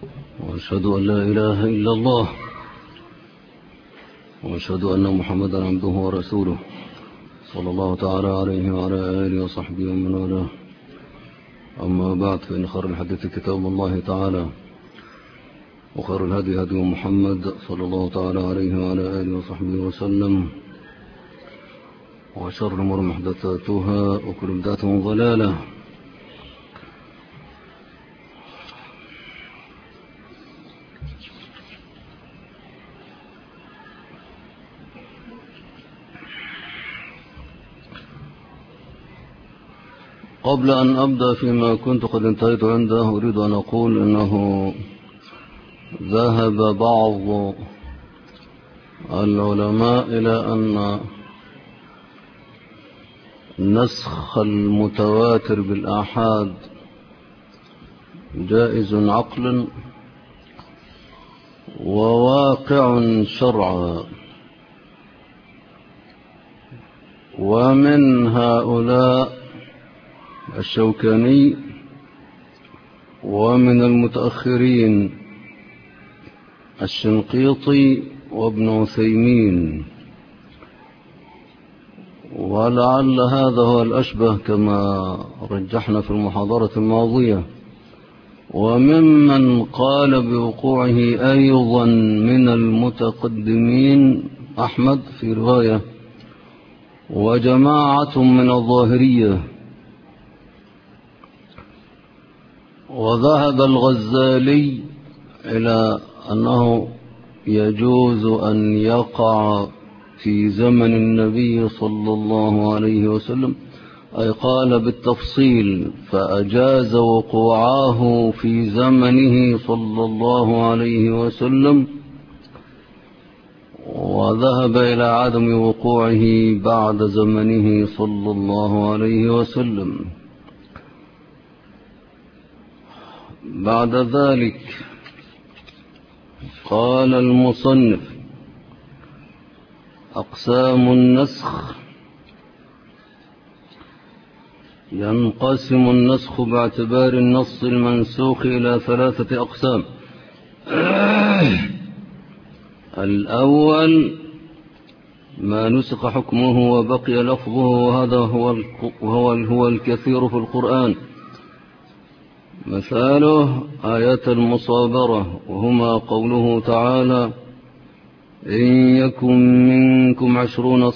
وأشهد أن لا إله إلا الله وأشهد أن محمدا عبده ورسوله صلى الله تعالى عليه وعلى آله وصحبه ومن والاه. أما بعد، فإن خير الحديث كتاب الله تعالى، وخير الهدي هدي محمد صلى الله تعالى عليه وعلى آله وصحبه وسلم، وشر الأمور محدثاتها وكل بدعة ضلالة. قبل أن أبدأ فيما كنت قد انتهيت عنده، أريد أن أقول أنه ذهب بعض العلماء إلى أن نسخ المتواتر بالآحاد جائز عقلا وواقع شرعا، ومن هؤلاء الشوكاني، ومن المتأخرين الشنقيطي وابن عثيمين، ولعل هذا هو الأشبه كما رجحنا في المحاضرة الماضية. وممن قال بوقوعه أيضا من المتقدمين أحمد في رواية، وجماعة من الظاهرية. وذهب الغزالي إلى أنه يجوز أن يقع في زمن النبي صلى الله عليه وسلم، أي قال بالتفصيل فأجاز وقوعه في زمنه صلى الله عليه وسلم، وذهب إلى عدم وقوعه بعد زمنه صلى الله عليه وسلم. بعد ذلك قال المصنف: أقسام النسخ. ينقسم النسخ باعتبار النص المنسوخ إلى 3 أقسام. الأول ما نسخ حكمه وبقي لفظه، وهذا هو الكثير في القرآن. مثاله آية المصابرة، وهما قوله تعالى: إن يكن منكم 20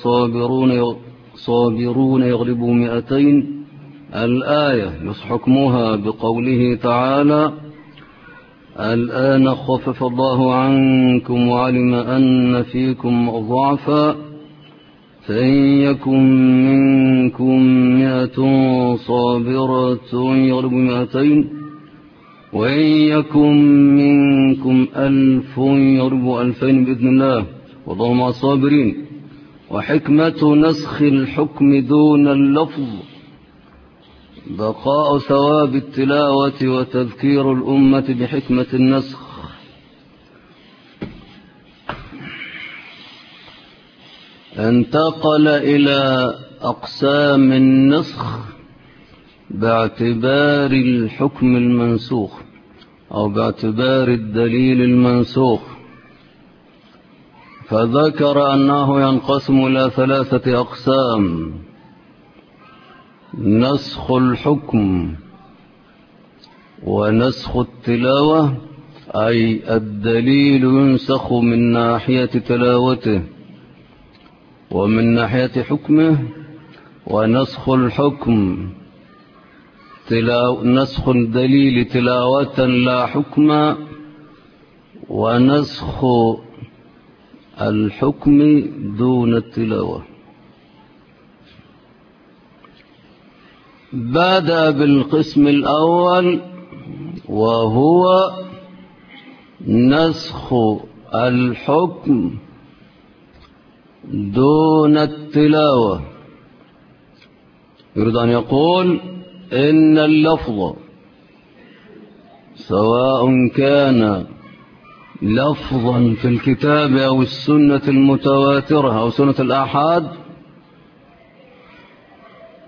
صابرون يغلبوا 200. الآية يصح حكمها بقوله تعالى: الآن خفف الله عنكم وعلم أن فيكم ضعفا فإن يكن منكم 100 صابرة يغلبوا 200 وإن يكن منكم 1000 يغلبوا 2000 بإذن الله والله مع الصابرين. وحكمة نسخ الحكم دون اللفظ بقاء ثواب التلاوة وتذكير الأمة بحكمة النسخ. انتقل إلى أقسام النسخ باعتبار الحكم المنسوخ أو باعتبار الدليل المنسوخ، فذكر أنه ينقسم إلى 3 أقسام: نسخ الحكم، ونسخ التلاوة أي الدليل ينسخ من ناحية تلاوته ومن ناحية حكمه، ونسخ الحكم نسخ الدليل تلاوة لا حكما، ونسخ الحكم دون التلاوة. بدأ بالقسم الأول وهو نسخ الحكم دون التلاوة. يريد أن يقول إن اللفظ سواء كان لفظا في الكتاب أو السنة المتواترة أو سنة الآحاد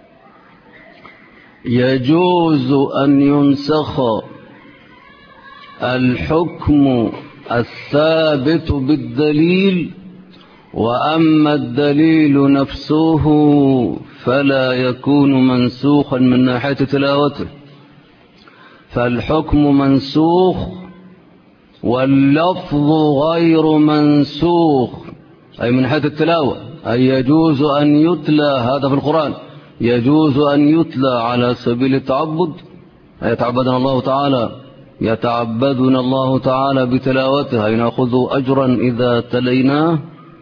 يجوز أن ينسخ الحكم الثابت بالدليل، وأما الدليل نفسه فلا يكون منسوخا من ناحية تلاوته، فالحكم منسوخ واللفظ غير منسوخ، أي من ناحية التلاوة، أي يجوز أن يتلى، هذا في القرآن، يجوز أن يتلى على سبيل التعبد، يتعبدنا الله تعالى بتلاوتها، نأخذ أجرا إذا تليناه،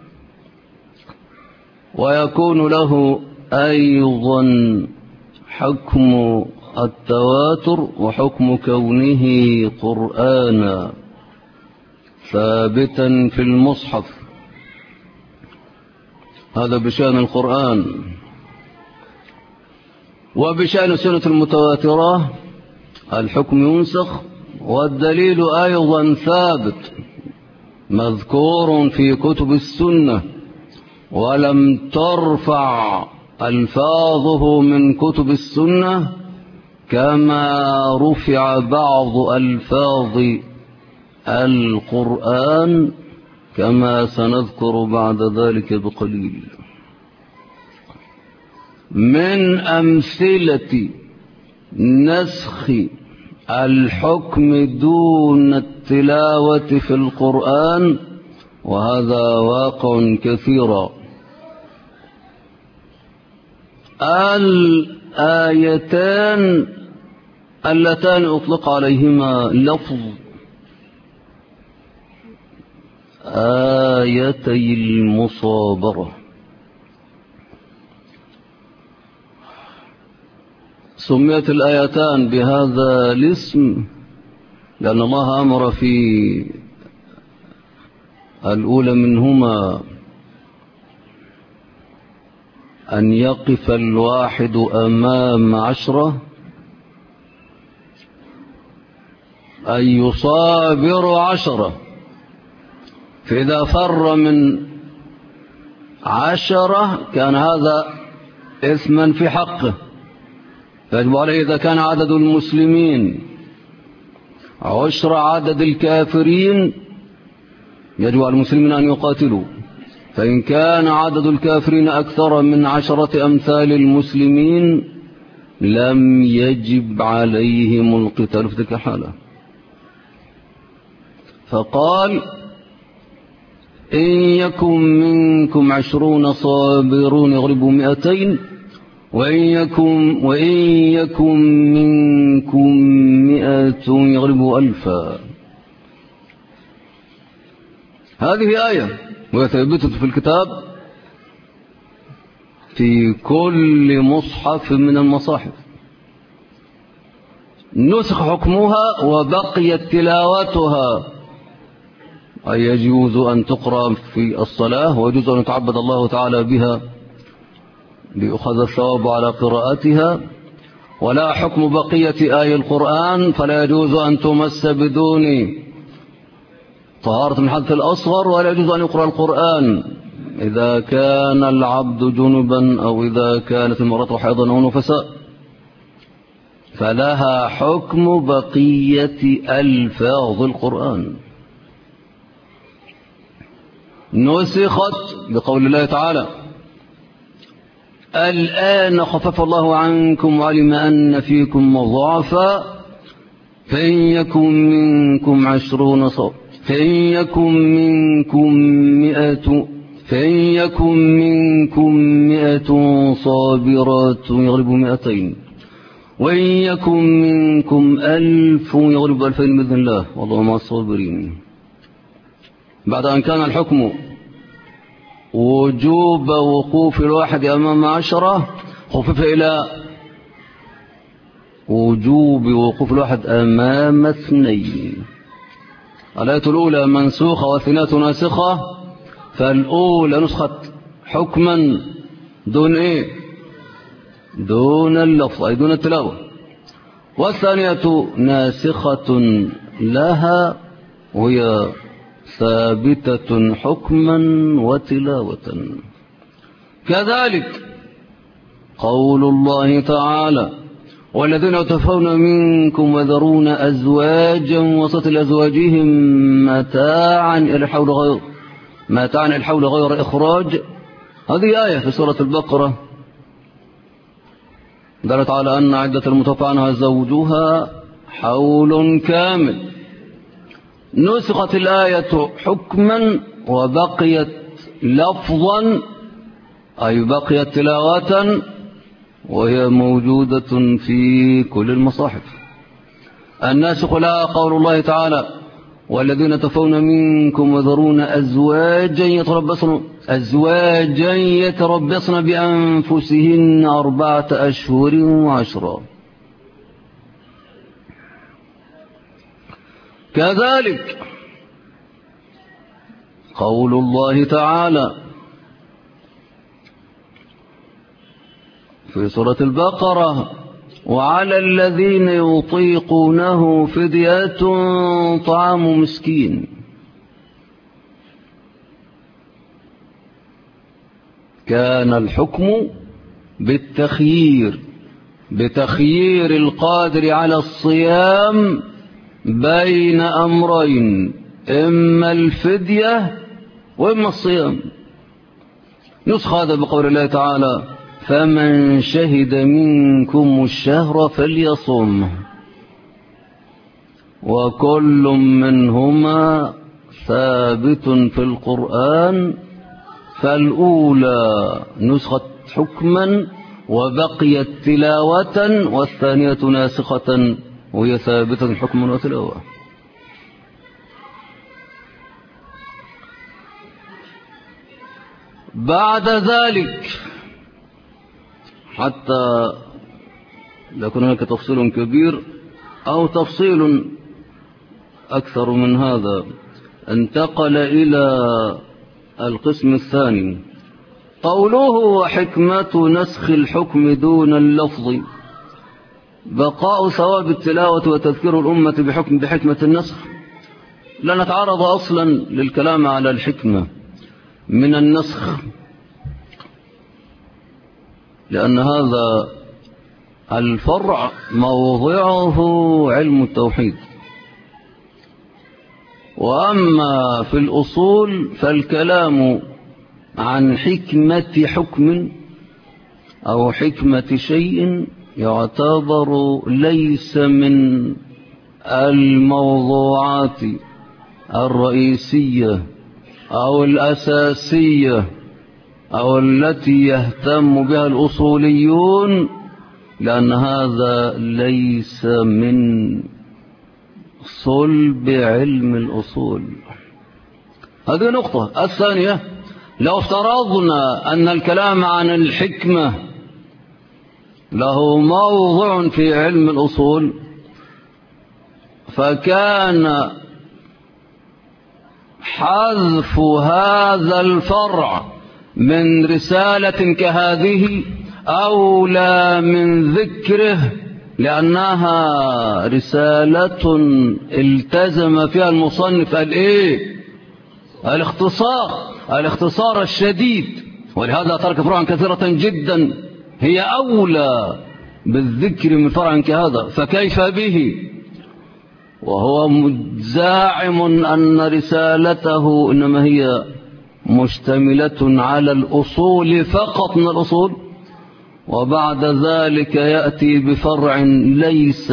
ويكون له أيضا حكم التواتر وحكم كونه قرآنا ثابتا في المصحف. هذا بشأن القرآن. وبشأن السنة المتواترة الحكم ينسخ والدليل أيضا ثابت مذكور في كتب السنة، ولم ترفع ألفاظه من كتب السنة كما رفع بعض ألفاظ القرآن، كما سنذكر بعد ذلك بقليل. من أمثلة نسخ الحكم دون التلاوة في القرآن، وهذا واقع كثيرا، الآيتان اللتان أطلق عليهما لفظ آيتي المصابرة، سميت الآيتان بهذا الاسم لأن الله أمر في الأولى منهما أن يقف الواحد أمام 10، أن يصابر 10، فإذا فر من 10 كان هذا إثما في حقه، فيجب عليه إذا كان عدد المسلمين 10 عدد الكافرين يجب على المسلمين أن يقاتلوا، فإن كان عدد الكافرين أكثر من 10 أمثال المسلمين لم يجب عليهم القتال في تلك الحالة. فقال إن يكن منكم 20 صابرون يغلبوا 200 وإن يكن منكم 100 يغلبوا 1000. هذه آية وثبتت في الكتاب في كل مصحف من المصاحف، نسخ حكمها وبقيت تلاوتها، أي يجوز أن تقرأ في الصلاة ويجوز أن يتعبد الله تعالى بها ليؤخذ الثواب على قراءتها، ولا حكم بقية آي القرآن، فلا يجوز أن تمس بدون طهارة من الحدث الأصغر، ولا يجوز أن يقرأ القرآن إذا كان العبد جنبا أو إذا كانت المرأة حيضا أو نفساء، فلها حكم بقية ألفاظ القرآن. نسخت بقول الله تعالى الآن خفف الله عنكم وعلم أن فيكم ضعفا فإن يكن منكم 20 فإن يكن منكم 100 صابرات يغلبوا 200 وإن يكن منكم 1000 يغلبوا 2000 بإذن الله والله مع الصابرين. بعد أن كان الحكم وجوب وقوف الواحد أمام 10 خفف إلى وجوب وقوف الواحد أمام 2. الآية الأولى منسوخة والثانية ناسخة، فالأولى نسخت حكما دون دون اللفظ أي دون التلاوة، والثانية ناسخة لها وهي ثابتة حكما وتلاوة. كذلك قول الله تعالى والذين يتوفون منكم وذرون أزواجا وصية لأزواجهم متاعا إلى الحول غير إخراج. هذه آية في سورة البقرة دلت على أن عدة المتوفى عنها زوجها حول كامل. نسخت الآية حكما وبقيت لفظا، أي بقيت تلاوة، وهي موجودة في كل المصاحف. الناسخ لها قول الله تعالى: والذين يتوفون منكم وذرون أزواجا يتربصن بأنفسهن 4 أشهر و10. كذلك قول الله تعالى في سورة البقرة: وعلى الذين يطيقونه فدية طعام مسكين. كان الحكم بتخيير القادر على الصيام بين أمرين: إما الفدية وإما الصيام. نسخ هذا بقول الله تعالى: فمن شهد منكم الشهر فليصم. وكل منهما ثابت في القرآن، فالأولى نسخت حكما وبقيت تلاوة، والثانية ناسخة وهي ثابتة حكما وتلاوة. بعد ذلك، حتى يكون هناك تفصيل كبير أو تفصيل أكثر من هذا، انتقل إلى القسم الثاني. قوله: وحكمة نسخ الحكم دون اللفظ بقاء ثواب التلاوة وتذكير الأمة بحكمة النسخ. لا نتعرض أصلا للكلام على الحكمة من النسخ، لأن هذا الفرع موضعه علم التوحيد. وأما في الأصول فالكلام عن حكمة حكم أو حكمة شيء يعتبر ليس من الموضوعات الرئيسية أو الأساسية أو التي يهتم بها الأصوليون، لأن هذا ليس من صلب علم الأصول. هذه نقطة. الثانية: لو افترضنا أن الكلام عن الحكمة له موضع في علم الأصول، فكان حذف هذا الفرع من رسالة كهذه أولى من ذكره، لأنها رسالة التزم فيها المصنف الاختصار الشديد، ولهذا ترك فروعا كثيرة جدا هي أولى بالذكر من فرع كهذا. فكيف به وهو زاعم أن رسالته إنما هي مشتملة على الأصول فقط من الأصول، وبعد ذلك يأتي بفرع ليس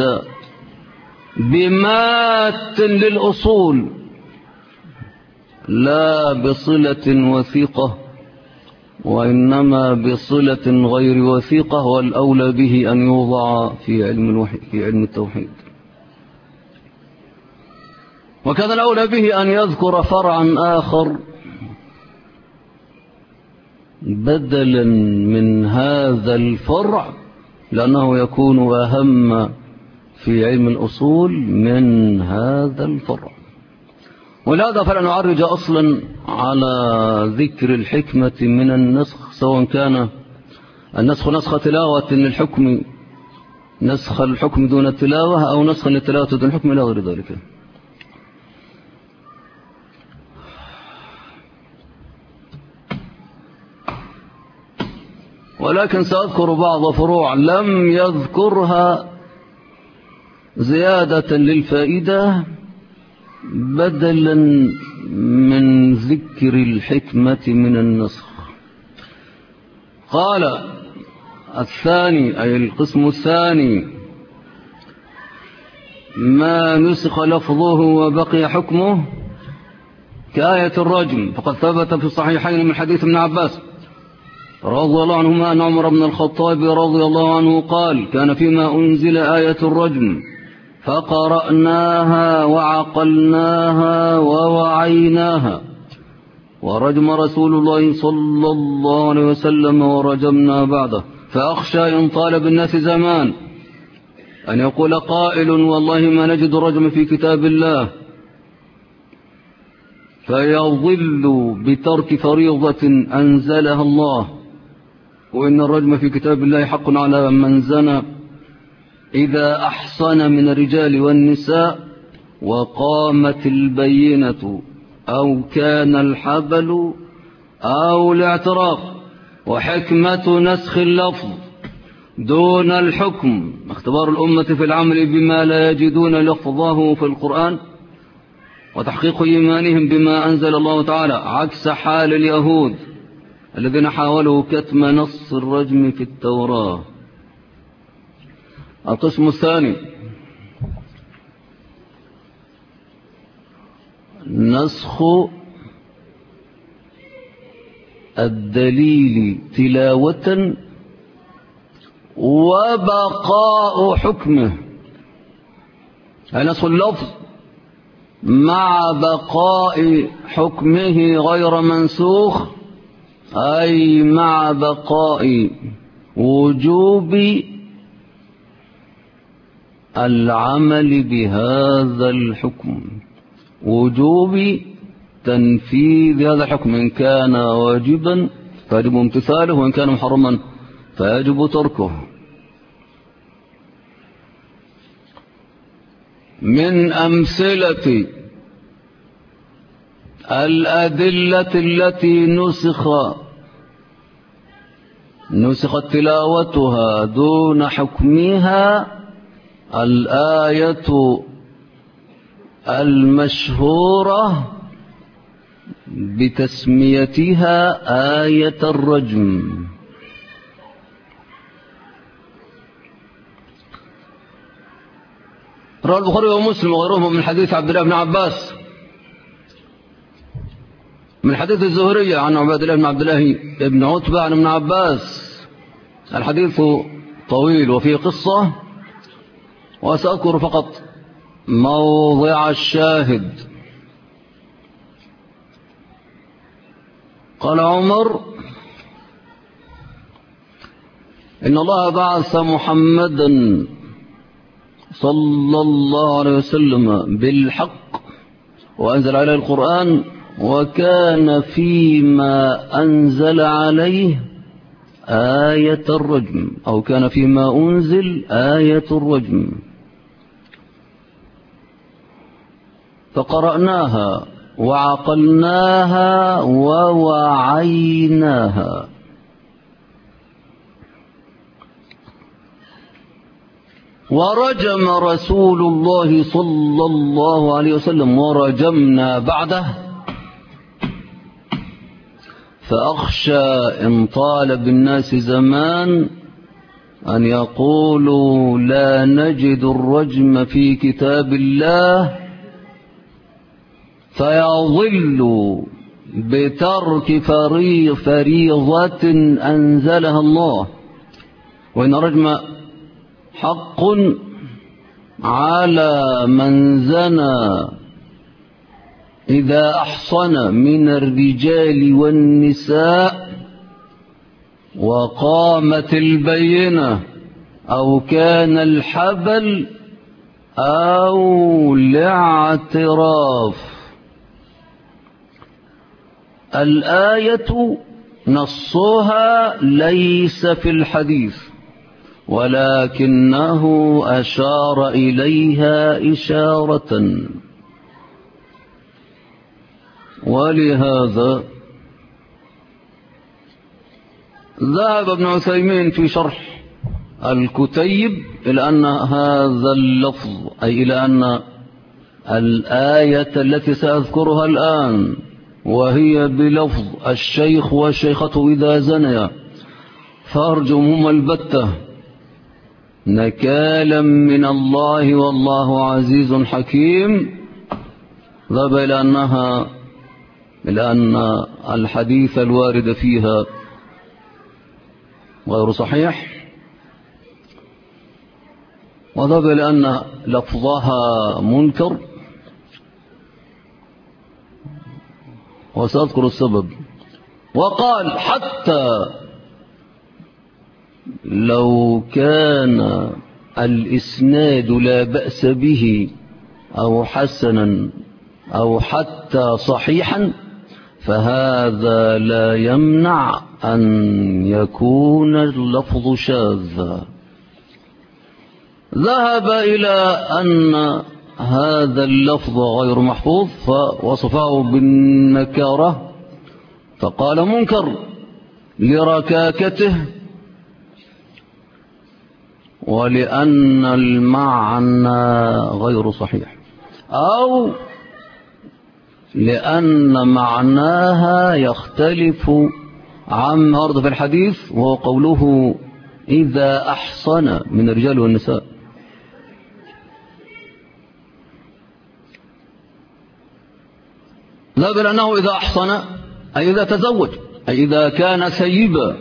بمات للأصول لا بصلة وثيقة، وإنما بصلة غير وثيقة، والأولى به أن يوضع في علم التوحيد. وكذا الأولى به أن يذكر فرعا آخر بدلا من هذا الفرع، لأنه يكون أهم في علم الأصول من هذا الفرع. ولهذا فلا نعرج أصلا على ذكر الحكمة من النسخ، سواء كان النسخ نسخ تلاوة للحكم، نسخ الحكم دون التلاوة، أو نسخ للتلاوة دون الحكم، إلى غير ذلك. ولكن سأذكر بعض فروع لم يذكرها زيادة للفائدة بدلا من ذكر الحكمة من النسخ. قال الثاني أي القسم الثاني: ما نسخ لفظه وبقي حكمه كآية الرجم، فقد ثبت في الصحيحين من حديث ابن عباس رضي الله عنهما أن عمر بن الخطاب رضي الله عنه قال: كان فيما أنزل آية الرجم فقرأناها وعقلناها ووعيناها، ورجم رسول الله صلى الله عليه وسلم ورجمنا بعده، فأخشى إن طال بالناس زمان أن يقول قائل: والله ما نجد الرجم في كتاب الله، فيضل بترك فريضة أنزلها الله، وإن الرجم في كتاب الله حق على من زنى إذا أحصن من الرجال والنساء وقامت البينة أو كان الحبل أو الاعتراف. وحكمة نسخ اللفظ دون الحكم اختبار الأمة في العمل بما لا يجدون لفظه في القرآن وتحقيق إيمانهم بما أنزل الله تعالى، عكس حال اليهود الذين حاولوا كتم نص الرجم في التوراة. القسم الثاني: نسخ الدليل تلاوة وبقاء حكمه، أي نسخ اللفظ مع بقاء حكمه غير منسوخ، أي مع بقاء وجوب العمل بهذا الحكم، وجوب تنفيذ هذا الحكم، إن كان واجبا فيجب امتثاله، وإن كان محرما فيجب تركه. من أمثلة الأدلة التي نسخت تلاوتها دون حكمها الآية المشهورة بتسميتها آية الرجم. روى البخاري ومسلم وغيرهم من حديث عبد الله بن عباس من حديث الزهري عن عباد الله بن عبد الله بن عتبة عن ابن عباس. الحديث طويل وفيه قصة، وسأذكر فقط موضع الشاهد. قال عمر: إن الله بعث محمدا صلى الله عليه وسلم بالحق وأنزل عليه القرآن، وكان فيما أنزل عليه آية الرجم، أو كان فيما أنزل آية الرجم، فقرأناها وعقلناها ووعيناها. ورجم رسول الله صلى الله عليه وسلم ورجمنا بعده، فأخشى إن طال بالناس زمان أن يقولوا لا نجد الرجم في كتاب الله، فيضل بترك فريضة أنزلها الله، وإن الرجم حق على من زنى إذا أحصن من الرجال والنساء وقامت البينة أو كان الحبل أو الاعتراف. الآية نصها ليس في الحديث، ولكنه أشار إليها إشارة، ولهذا ذهب ابن عثيمين في شرح الكتيب إلى أن هذا اللفظ، أي إلى أن الآية التي سأذكرها الآن وهي بلفظ الشيخ والشيخة إذا زنيا فارجمهما البتة نكالا من الله والله عزيز حكيم، ذهب إلى أن الحديث الوارد فيها غير صحيح، وذهب إلى أن لفظها منكر، وسأذكر السبب. وقال حتى لو كان الإسناد لا بأس به أو حسنا أو حتى صحيحا فهذا لا يمنع أن يكون اللفظ شاذا. ذهب إلى أن هذا اللفظ غير محفوظ فوصفه بالنكارة، فقال منكر لركاكته ولأن المعنى غير صحيح، أو لأن معناها يختلف عن ورد في الحديث، وهو قوله إذا أحصن من الرجال والنساء. ذهب لأنه إذا أحصن أي إذا تزوج، أي إذا كان سيبا،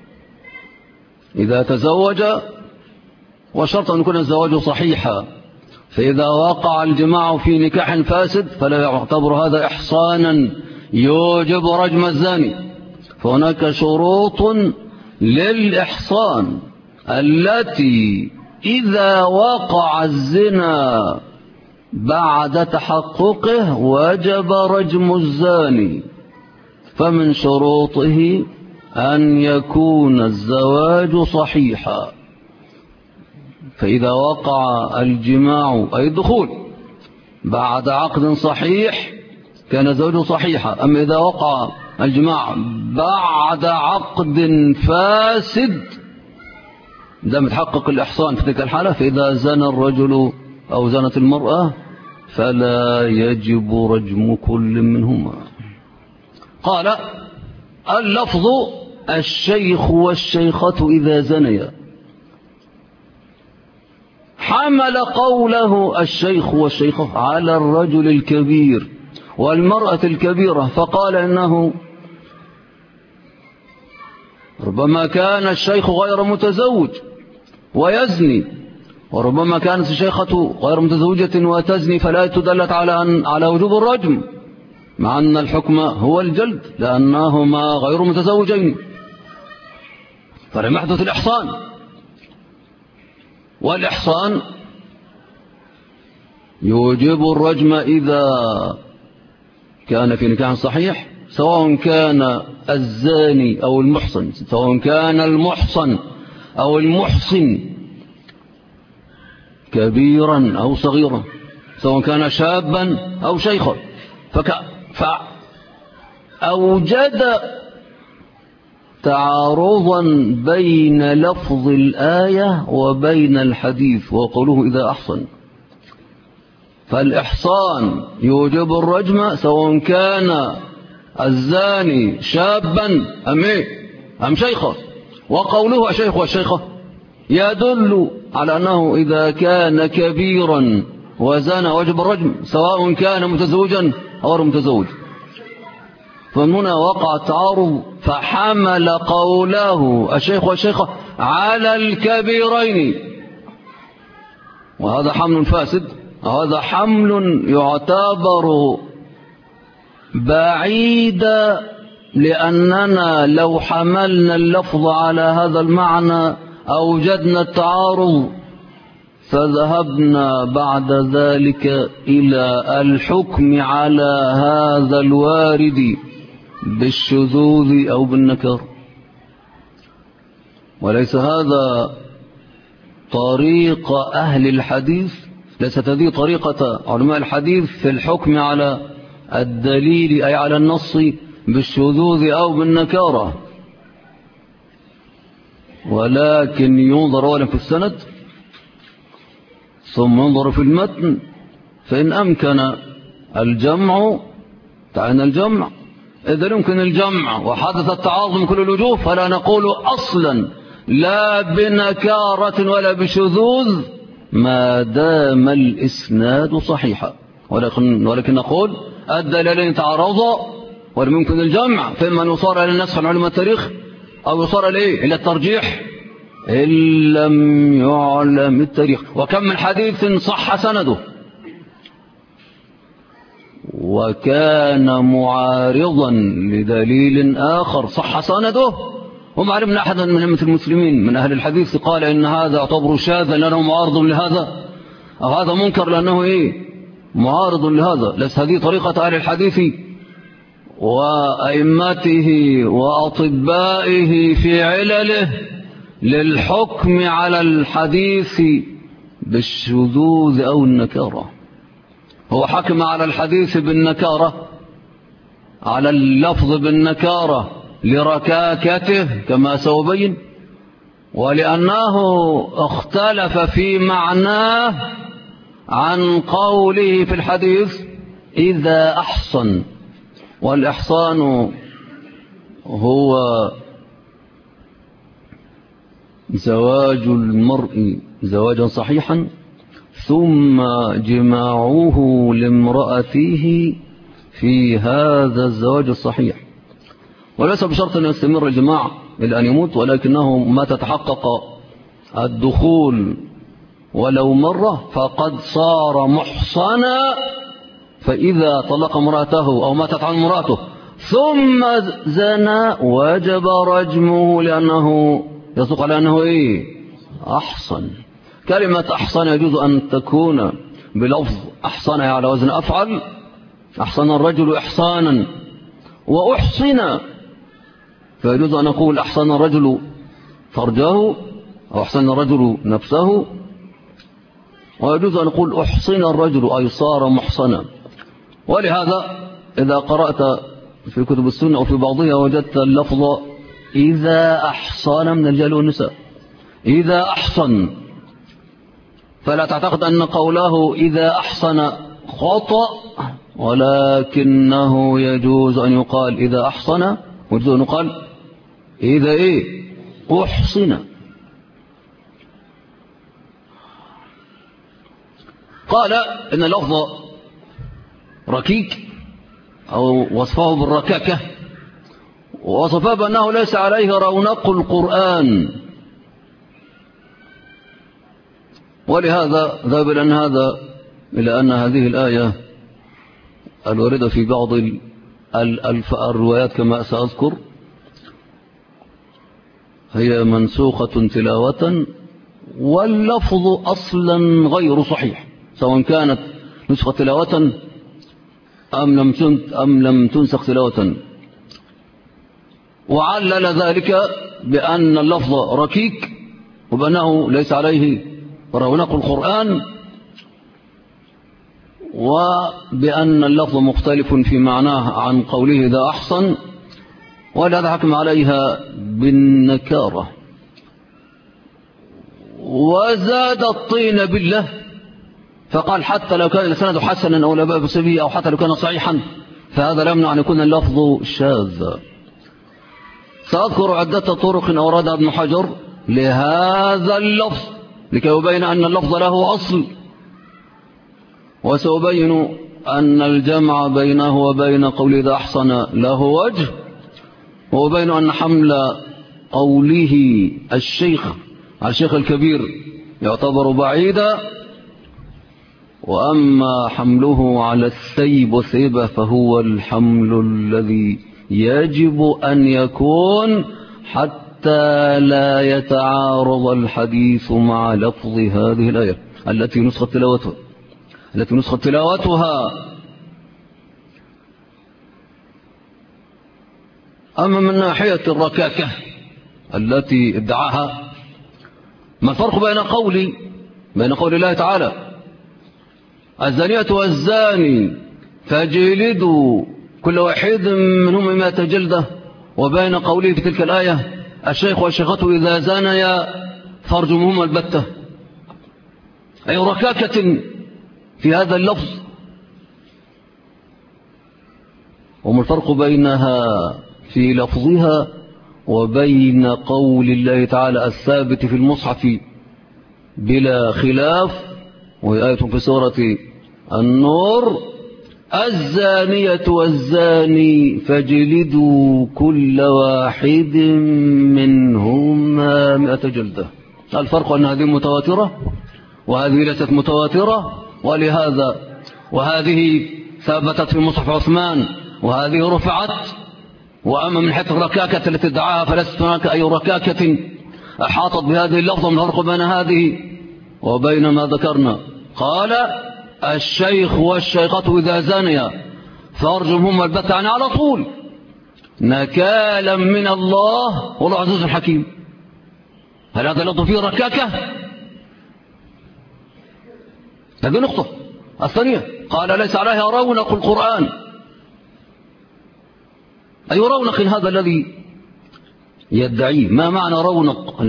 إذا تزوج، وشرط أن يكون الزواج صحيحا، فإذا وقع الجماع في نكاح فاسد فلا يعتبر هذا إحصانا يوجب رجم الزاني. فهناك شروط للإحصان التي إذا وقع الزنا بعد تحققه وجب رجم الزاني، فمن شروطه أن يكون الزواج صحيحا. فإذا وقع الجماع أي الدخول بعد عقد صحيح كان الزواج صحيحا، أما إذا وقع الجماع بعد عقد فاسد ده متحقق الإحصان في تلك الحالة، فإذا زنى الرجل أو زنت المرأة فلا يجب رجم كل منهما. قال اللفظ الشيخ والشيخة إذا زنيا، حمل قوله الشيخ والشيخة على الرجل الكبير والمرأة الكبيرة، فقال إنه ربما كان الشيخ غير متزوج ويزني، وربما كانت الشيخة غير متزوجة وتزني، فلا تدلت على وجوب الرجم، مع أن الحكم هو الجلد لأنهما غير متزوجين، فلم يحدث الإحصان. والإحصان يوجب الرجم إذا كان في نكاح صحيح، سواء كان الزاني أو المحصن، سواء كان المحصن أو المحصن كبيرا أو صغيرا، سواء كان شابا أو شيخا، فأوجد تعارضا بين لفظ الآية وبين الحديث وقوله إذا أحصن. فالإحصان يوجب الرجم سواء كان الزاني شابا أم شيخا، وقوله الشيخ والشيخة يدل على أنه إذا كان كبيرا وزنى وجب الرجم سواء كان متزوجا أو غير متزوج. فهنا وقع التعارض، فحمل قوله الشيخ والشيخة على الكبيرين، وهذا حمل فاسد، وهذا حمل يعتبر بعيدا، لأننا لو حملنا اللفظ على هذا المعنى أوجدنا التعارض، فذهبنا بعد ذلك إلى الحكم على هذا الوارد بالشذوذ أو بالنكر، وليس هذا طريق أهل الحديث، ليست هذه طريقة علماء الحديث في الحكم على الدليل أي على النص بالشذوذ أو بالنكارة. ولكن ينظر أولا في السند ثم ينظر في المتن، فإن أمكن الجمع تعين الجمع، إذا يمكن الجمع وحدث التعارض من كل الوجوه فلا نقول أصلا لا بنكارة ولا بشذوذ ما دام الإسناد صحيحا، ولكن نقول الدليلين تعارضا ولم يمكن الجمع، فإما أن يصار إلى النسخ عن علم التاريخ أو يصار إلى الترجيح إن لم يعلم التاريخ. وكم من حديث صح سنده وكان معارضا لدليل آخر صح سنده، وما علمنا أحدا من أئمة المسلمين من أهل الحديث قال إن هذا يعتبر شاذا لأنه معارض لهذا، أو هذا منكر لأنه معارض لهذا. ليس هذه طريقة أهل الحديث وأئمته وأطبائه في علله للحكم على الحديث بالشذوذ أو النكارة. هو حكم على الحديث بالنكارة، على اللفظ بالنكارة لركاكته كما سأبين، ولأنه اختلف في معناه عن قوله في الحديث إذا أحصن، والإحصان هو زواج المرء زواجا صحيحا ثم جماعه لامرأته في هذا الزواج الصحيح، وليس بشرط أن يستمر الجماع إلى أن يموت، ولكنه ما تتحقق الدخول ولو مرة فقد صار محصنا، فإذا طلق امرأته أو ماتت عن امرأته ثم زنى وجب رجمه لأنه يصدق على أنه أحصن. كلمة أحصن يجوز أن تكون بلفظ أحصن على وزن أفعل، أحصن الرجل إحصانا، وأحصن فيجوز أن نقول أحصن الرجل فرجه أو أحصن الرجل نفسه، ويجوز أن نقول أحصن الرجل أي صار محصنا. ولهذا إذا قرأت في كتب السنة أو في بعضها وجدت اللفظ إذا أحصن من الرجال والنساء، إذا أحصن، فلا تعتقد أن قوله إذا أحصن خطأ، ولكنه يجوز أن يقال إذا أحصن، ويجوز أن يقال إذا أحصن. قال إن اللفظ ركيك أو وصفه بالركاكة، ووصفه بأنه ليس عليه رونق القرآن، ولهذا ذهب إلى أن هذه الآية الواردة في بعض الروايات كما سأذكر هي منسوخة تلاوة، واللفظ أصلا غير صحيح سواء كانت نسخة تلاوة أم لم تنسخ تلاوة. وعلل ذلك بأن اللفظ ركيك وبأنه ليس عليه رونق القرآن، وبأن اللفظ مختلف في معناه عن قوله إذا أحصن، ولهذا حكم عليها بالنكارة. وزاد الطين بالله فقال حتى لو كان الإسناد حسنا أو لا بأس به أو حتى لو كان صحيحا فهذا لا يمنع أن يكون اللفظ شاذا. سأذكر عدة طرق أوردها ابن حجر لهذا اللفظ لكي يبين أن اللفظ له أصل، وسأبين أن الجمع بينه وبين قول إذا أحصن له وجه، وأبين أن حمل قوله الشيخ على الشيخ الكبير يعتبر بعيدا، وأما حمله على الثيب والثيبة فهو الحمل الذي يجب أن يكون حتى لا يتعارض الحديث مع لفظ هذه الآية التي نسخت تلاوتها. أما من ناحية الركاكة التي ادعاها، ما الفرق بين قول الله تعالى الزانية والزاني فجلدوا كل واحد منهم 100 جلدة، وبين قوله في تلك الآية الشيخ والشيخة إذا زانيا فارجمهما البتة، أي ركاكة في هذا اللفظ. وما الفرق بينها في لفظها وبين قول الله تعالى الثابت في المصحف بلا خلاف، وهي آية في سورة النور: الزانية والزاني فاجلدوا كل واحد منهما 100 جلدة. الفرق أن هذه متواترة وهذه ليست متواترة، ولهذا وهذه ثبتت في مصحف عثمان وهذه رفعت. وأما من حيث الركاكة التي ادعاها فليست هناك أي ركاكة أحاطت بهذه اللفظة. من الفرق بين هذه وبين ما ذكرنا. قال: الشيخ والشيخة إذا زانيا فارجمهما البتة، يعني على طول، نكالا من الله والله عزيز الحكيم. هل هذا لفظ فيه ركاكة؟ هذه نقطة. الثانية قال: ليس عليها رونق القرآن. أي رونق هذا الذي يدعيه؟ ما معنى رونق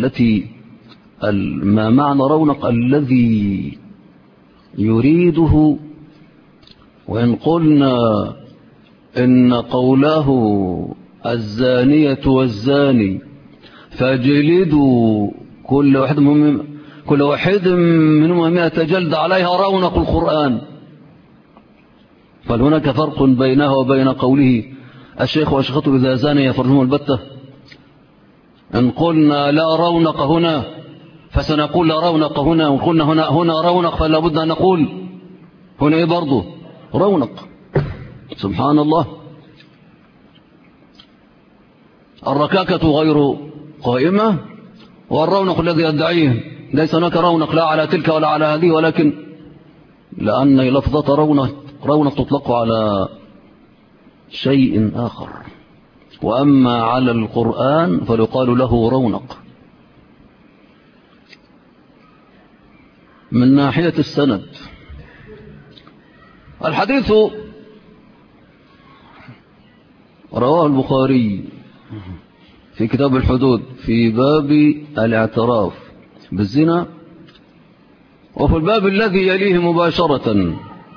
الذي يريده؟ وإن قلنا إن قوله الزانية والزاني فاجلدوا كل واحد منهما 100 جلد عليها رونق القرآن، فهناك فرق بينها وبين قوله الشيخ والشيخة إذا زانيا فارجموهما البتة. إن قلنا لا رونق هنا فسنقول لا رونق هنا، وإن قلنا هنا رونق فلا بد أن نقول هنا إيه برضه رونق. سبحان الله. الركاكة غير قائمة، والرونق الذي يدعيه ليس هناك رونق لا على تلك ولا على هذه، ولكن لأن لفظة رونق تطلق على شيء آخر، وأما على القرآن فيقال له رونق. من ناحية السند، الحديث رواه البخاري في كتاب الحدود في باب الاعتراف بالزنا، وفي الباب الذي يليه مباشرة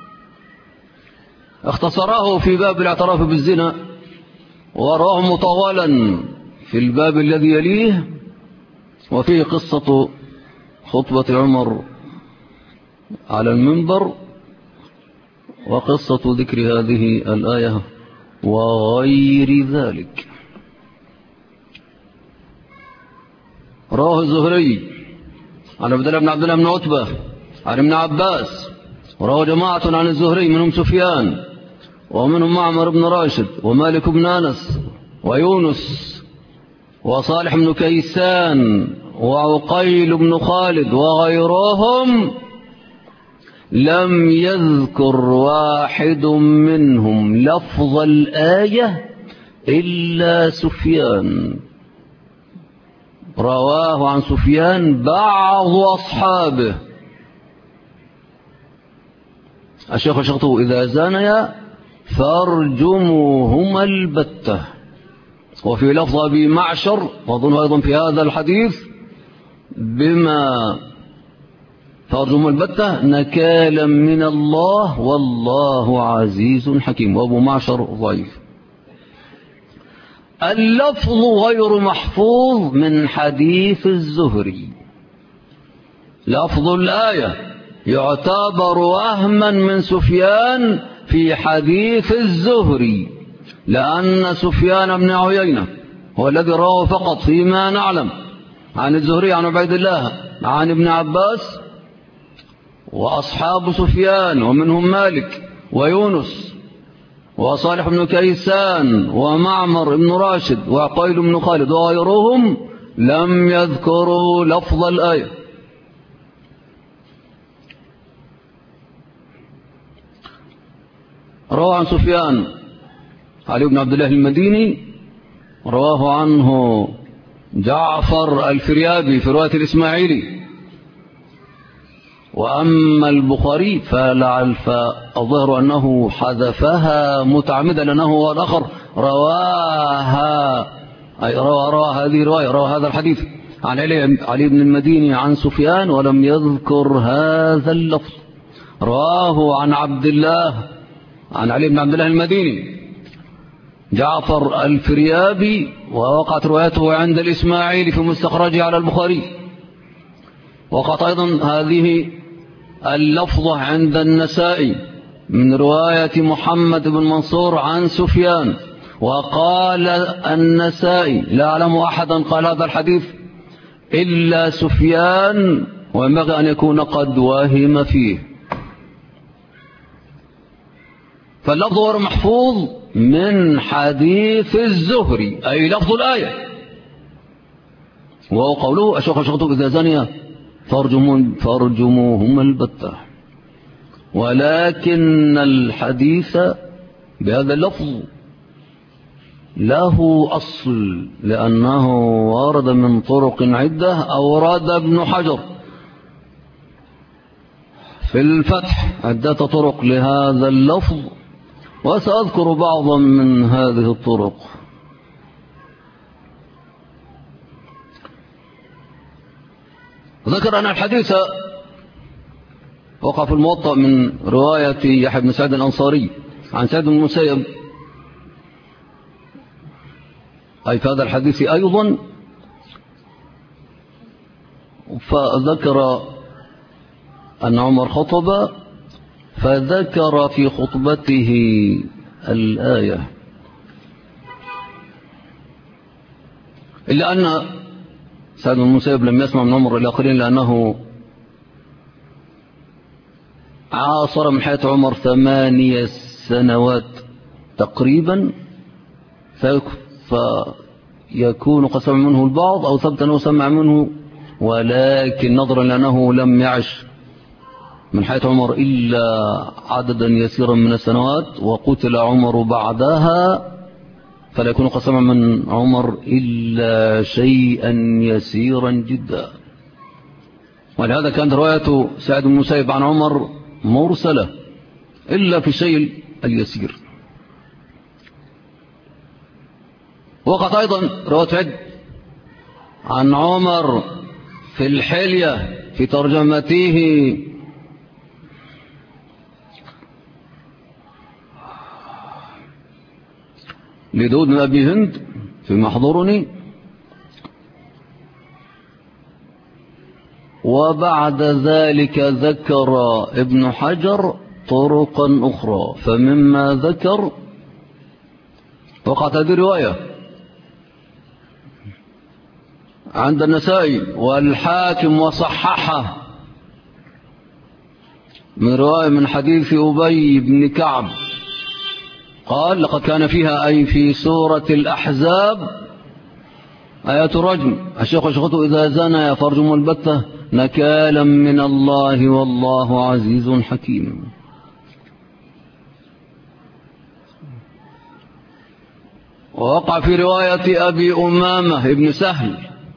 اختصراه في باب الاعتراف بالزنا، ورواه مطولا في الباب الذي يليه، وفيه قصة خطبة عمر على المنبر وقصة ذكر هذه الآية وغير ذلك. رواه الزهري عن عبد الله بن عتبة عن ابن عباس، ورواه جماعة عن الزهري منهم سفيان ومنهم معمر بن راشد ومالك بن أنس ويونس وصالح بن كيسان وعقيل بن خالد وغيرهم، لم يذكر واحد منهم لفظ الآية إلا سفيان. رواه عن سفيان بعض أصحابه. الشيخ وشيخته إذا زانيا فارجموهما البتة. وفي لفظ أبي معشر وأظن أيضا في هذا الحديث بما فارجموهما البتة نكالا من الله والله عزيز حكيم، وأبو معشر ضعيف. اللفظ غير محفوظ من حديث الزهري. لفظ الآية يعتبر وهما من سفيان في حديث الزهري، لأن سفيان بن عيينة هو الذي رواه فقط فيما نعلم عن الزهري عن عبيد الله عن ابن عباس، وأصحاب سفيان ومنهم مالك ويونس وصالح بن كيسان ومعمر بن راشد وعقيل بن خالد وغيرهم لم يذكروا لفظ الآية. رواه عن سفيان علي بن عبد الله المديني، رواه عنه جعفر الفريابي في رواية الإسماعيلي. وأما البخاري فالظاهر أنه حذفها متعمدا، لأنه هو الآخر رواها أي روى هذه رواية، روى هذا الحديث عن علي بن المديني عن سفيان ولم يذكر هذا اللفظ. رواه عن عبد الله، عن علي بن عبد الله المديني جعفر الفريابي، ووقعت روايته عند الإسماعيلي في مستخرجه على البخاري. وقعت أيضا هذه اللفظة عند النسائي من رواية محمد بن منصور عن سفيان. وقال النسائي لا أعلم أحدا قال هذا الحديث إلا سفيان، وينبغي أن يكون قد وهم فيه. فاللفظ غير محفوظ من حديث الزهري، أي لفظ الآية، وهو قوله أشخصتم إذا زنيا فارجموهم البتة. ولكن الحديث بهذا اللفظ له أصل، لأنه ورد من طرق عدة. أورد ابن حجر في الفتح عدة طرق لهذا اللفظ، وسأذكر بعضا من هذه الطرق. ذكر أن الحديث وقع في الموطأ من رواية يحيى بن سعيد الأنصاري عن سعيد بن المسيب، أي في هذا الحديث أيضا. فذكر أن عمر خطب فذكر في خطبته الآية، إلا أن سعيد بن المسيب لم يسمع من عمر إلى آخرين، لأنه عاصر من حياة عمر 8 سنوات تقريبا، فيكون قد سمع منه البعض أو ثبت أنه سمع منه، ولكن نظرا لأنه لم يعش من حياة عمر إلا عددا يسيرا من السنوات، وقتل عمر بعدها، فلا يكون قد سمع من عمر إلا شيئا يسيرا جدا. ولهذا كانت رواية سعيد بن المسيب عن عمر مرسلة إلا في الشيء اليسير. وقد أيضا رواية عد عن عمر في الحلية في ترجمته لدود بن أبي هند في محضرني. وبعد ذلك ذكر ابن حجر طرقا أخرى، فمما ذكر وقعت هذه الرواية عند النسائي والحاكم وصححه من رواية من حديث أبي بن كعب قال لقد كان فيها، أي في سورة الأحزاب، آيات الرجم الشيخ وشيخته إذا زنى فارجموا البتة نكالا من الله والله عزيز حكيم. ووقع في رواية أبي أمامة ابن سهل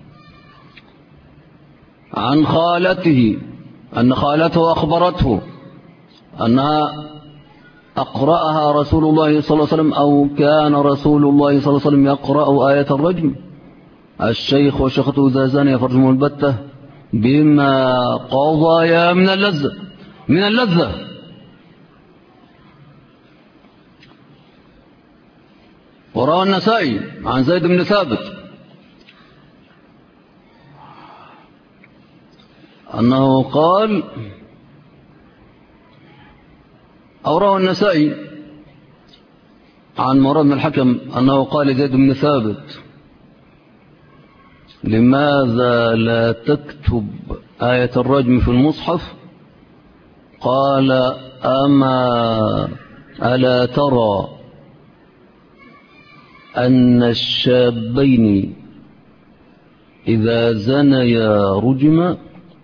عن خالته أن خالته أخبرته أنها أقرأها رسول الله صلى الله عليه وسلم، أو كان رسول الله صلى الله عليه وسلم يقرأ آية الرجم الشيخ وشيخته إذا زنى فارجموا البتة بما قضايا من اللذة. وروى النسائي عن زيد بن ثابت أنه قال، أو روى النسائي عن مراد بن الحكم أنه قال لزيد بن ثابت لماذا لا تكتب آية الرجم في المصحف؟ قال ألا ترى أن الشابين إذا زنيا رجما،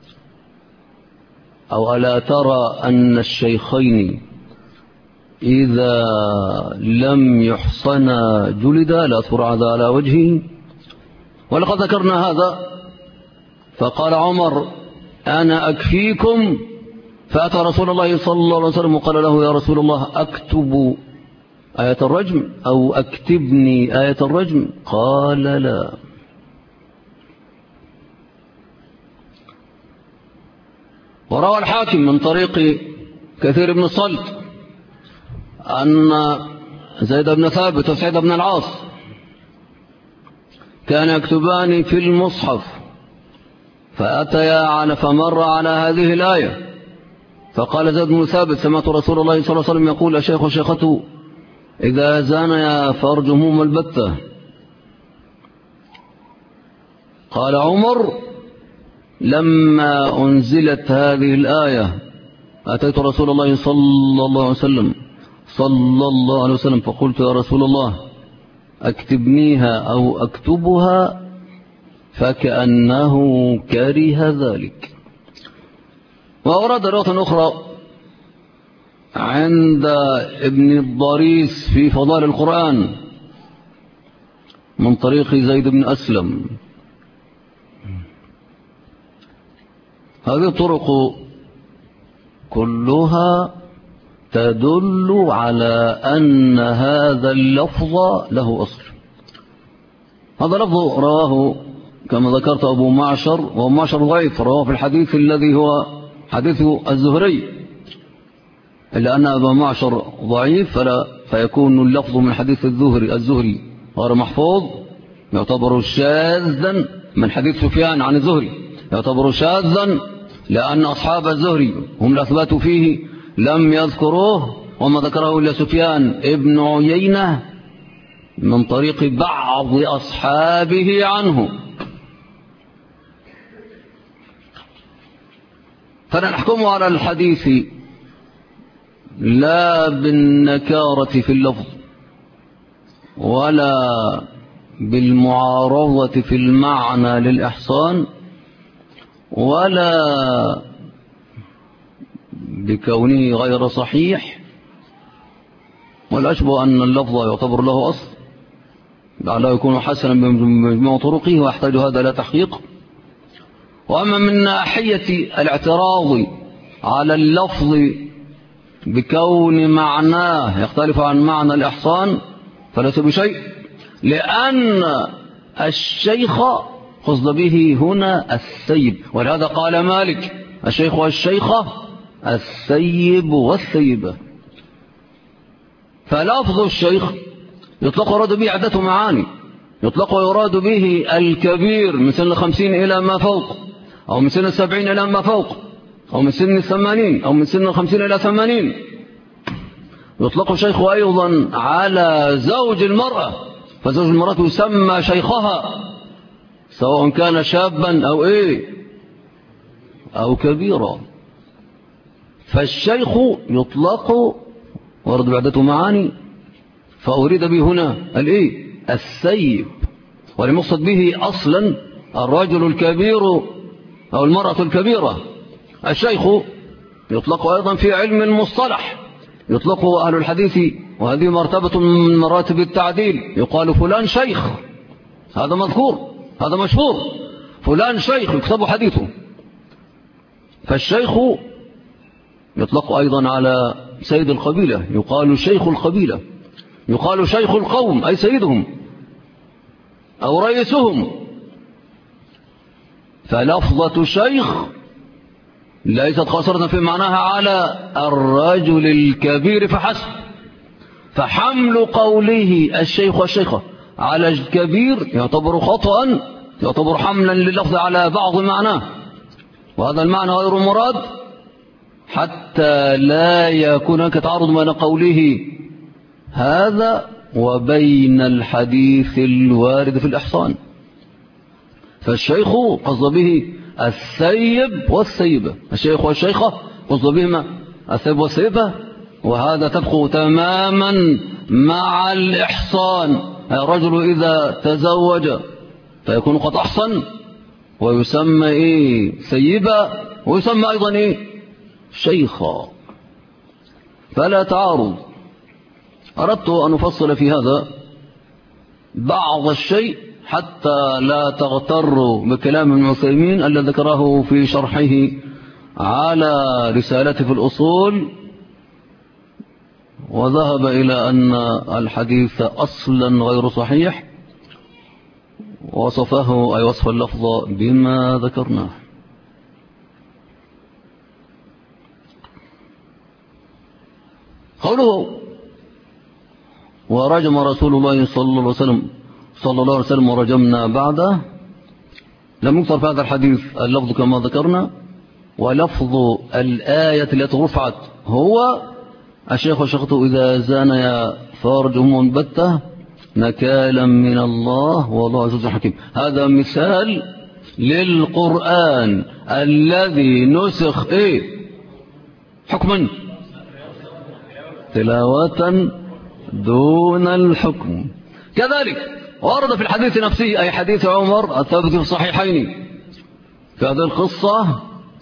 أو ألا ترى أن الشيخين إذا لم يحصنا جلدا لا ترعد على وجهه. ولقد ذكرنا هذا، فقال عمر أنا أكفيكم، فأتى رسول الله صلى الله عليه وسلم وقال له يا رسول الله أكتب آية الرجم أو أكتبني آية الرجم؟ قال لا. وروى الحاكم من طريق كثير بن الصلت أن زيد بن ثابت وسعيد بن العاص كان يكتبان في المصحف فمر على هذه الآية فقال زيد بن ثابت: سمعت رسول الله صلى الله عليه وسلم يقول: الشيخ والشيخة إذا زانيا فارجمهما البتة. قال عمر: لما أنزلت هذه الآية أتيت رسول الله صلى الله عليه وسلم فقلت: يا رسول الله أكتبنيها أو أكتبها؟ فكأنه كره ذلك. وأورد رواية أخرى عند ابن الضريس في فضائل القرآن من طريق زيد بن أسلم. هذه الطرق كلها تدل على أن هذا اللفظ له أصل. هذا لفظ رواه كما ذكرت أبو معشر، وأبو معشر ضعيف، رواه في الحديث الذي هو حديث الزهري، إلا أن أبا معشر ضعيف فيكون اللفظ من حديث الزهري غير محفوظ، يعتبر شاذا من حديث سفيان عن الزهري، يعتبر شاذا لأن أصحاب الزهري هم الأثبات فيه لم يذكروه، وما ذكره إلا سفيان ابن عيينة من طريق بعض أصحابه عنه. فنحكم على الحديث لا بالنكارة في اللفظ ولا بالمعارضة في المعنى للإحصان ولا بكونه غير صحيح، والأشبه أن اللفظ يعتبر له أصل لعله يكون حسنا بمجموع طرقه ويحتاج هذا إلى تحقيق. وأما من ناحية الاعتراض على اللفظ بكون معناه يختلف عن معنى الإحصان فليس بشيء، لأن الشيخ قصد به هنا السيب، ولهذا قال مالك: الشيخ والشيخة السيب والسيبة. فلفظ الشيخ يطلق ويراد به عدة معاني، يطلق ويراد به الكبير من سن 50 إلى ما فوق، أو من سن 70 إلى ما فوق، أو من سن 80، أو من سن 50 إلى 80. يطلق الشيخ أيضا على زوج المرأة، فزوج المرأة يسمى شيخها سواء كان شابا أو كبيرا. فالشيخ يطلق ورد بعدة معاني، فأريد به هنا السيب، ولمقصد به أصلا الرجل الكبير أو المرأة الكبيرة. الشيخ يطلق أيضا في علم المصطلح، يطلق أهل الحديث، وهذه مرتبة من مراتب التعديل، يقال فلان شيخ، هذا مذكور، هذا مشهور، فلان شيخ يكتب حديثه. فالشيخ يطلق أيضا على سيد القبيلة، يقال شيخ القبيلة، يقال شيخ القوم أي سيدهم أو رئيسهم. فلفظة شيخ ليست قاصرة في معناها على الرجل الكبير فحسب، فحمل قوله الشيخ والشيخة على الكبير يعتبر خطأ، يعتبر حملا لللفظ على بعض معناه، وهذا المعنى غير مراد حتى لا يكون هناك تعارض بين قوله هذا وبين الحديث الوارد في الإحصان. فالشيخ قصد به السيب والسيبة، الشيخ والشيخة قصد بهما السيب والسيبة، وهذا تبقى تماما مع الإحصان. الرجل إذا تزوج فيكون قد أحصن ويسمى سيبة، ويسمى أيضا شيخا، فلا تعارض. أردت أن أفصل في هذا بعض الشيء حتى لا تغتروا بكلام ابن عثيمين الذي ذكره في شرحه على رسالته في الأصول، وذهب إلى أن الحديث أصلا غير صحيح، وصفه أي وصف اللفظ بما ذكرناه. قوله ورجم رسول الله صلى الله عليه وسلم ورجمنا بعده، لم يكثر في هذا الحديث اللفظ كما ذكرنا، ولفظ الآية التي رفعت هو الشيخ وشيخته إذا زانيا فارجهم البتة نكالا من الله والله عزيز حكيم. هذا مثال للقرآن الذي نسخ حكما تلاوة دون الحكم. كذلك ورد في الحديث نفسه أي حديث عمر الثابت في الصحيحين في هذه القصة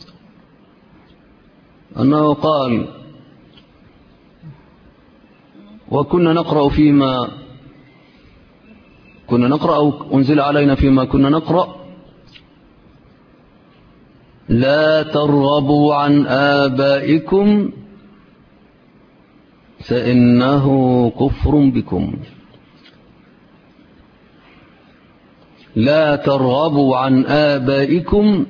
أنه قال وكنا نقرأ أو أنزل علينا فيما كنا نقرأ لا ترغبوا عن آبائكم فإنه كفر بكم. لا ترغبوا عن آبائكم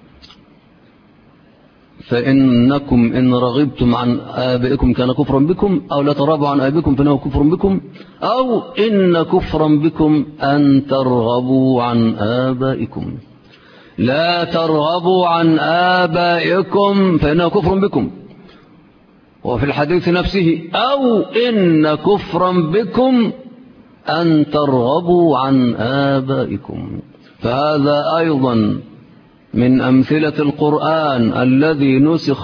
فإنكم إن رغبتم عن آبائكم كان كفرا بكم، أو لا ترغبوا عن آبائكم فإنه كفر بكم، أو إن كفرا بكم أن ترغبوا عن آبائكم. لا ترغبوا عن آبائكم فإنه كفر بكم. وفي الحديث نفسه أو إن كفرا بكم أن ترغبوا عن آبائكم. فهذا أيضا من أمثلة القرآن الذي نسخ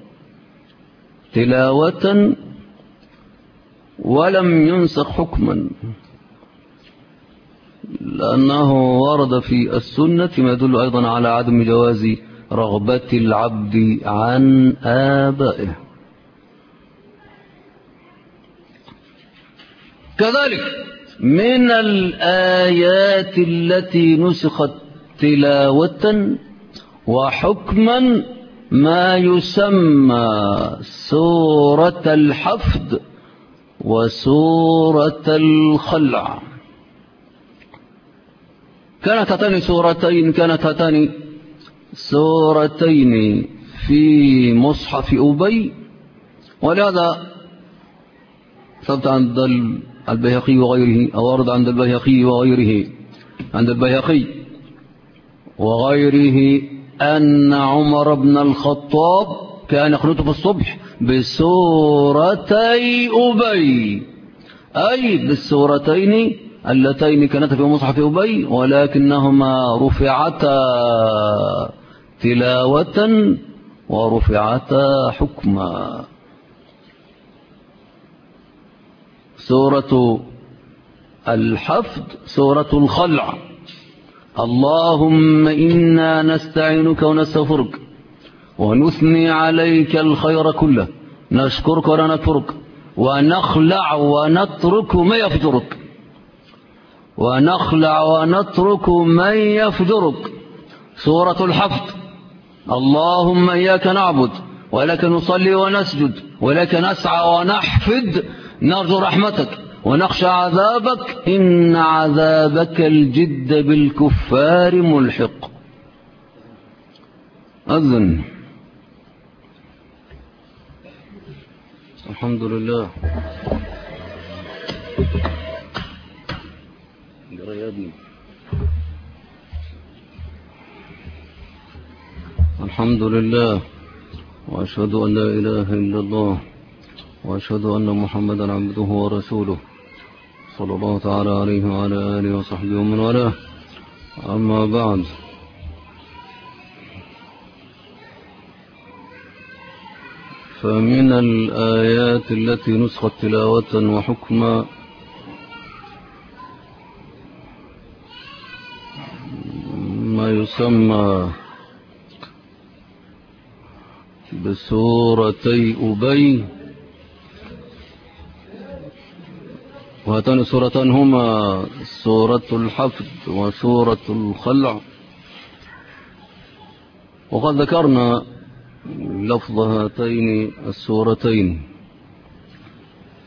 تلاوة ولم ينسخ حكما، لأنه ورد في السنة ما يدل أيضا على عدم جواز رغبة العبد عن آبائه. كذلك من الآيات التي نسخت تلاوة وحكما ما يسمى سورة الحفد وسورة الخلع. كانت هاتان سورتين في مصحف أبي، ولهذا ثبت عند البيهقي وغيره، أو ورد عند البيهقي وغيره، عند البيهقي وغيره أن عمر بن الخطاب كان يقنط في الصبح بسورتي أبي، أي بالسورتين اللتين كانتا في مصحف أبي، ولكنهما رفعتا تلاوة ورفعتا حكما. سورة الحفد سورة الخلع، اللهم إنا نستعينك ونستغفرك ونثني عليك الخير كله، نشكرك ولا نكفرك، ونخلع ونترك ما يفجرك، ونخلع ونترك من يفجرك. سورة الحفد، اللهم إياك نعبد ولك نصلي ونسجد ولك نسعى ونحفد، نرجو رحمتك ونخشى عذابك، إن عذابك الجد بالكفار ملحق. أذن. الحمد لله. الحمد لله، وأشهد أن لا إله إلا الله، وأشهد أن محمدا عبده ورسوله صلى الله تعالى عليه وعلى آله وصحبه ومن والاه. أما بعد، فمن الآيات التي نسخت تلاوة وحكما ما يسمى بسورتي أبي، وهاتان سورتان هما سورة الحفد وسورة الخلع. وقد ذكرنا لفظ هاتين السورتين.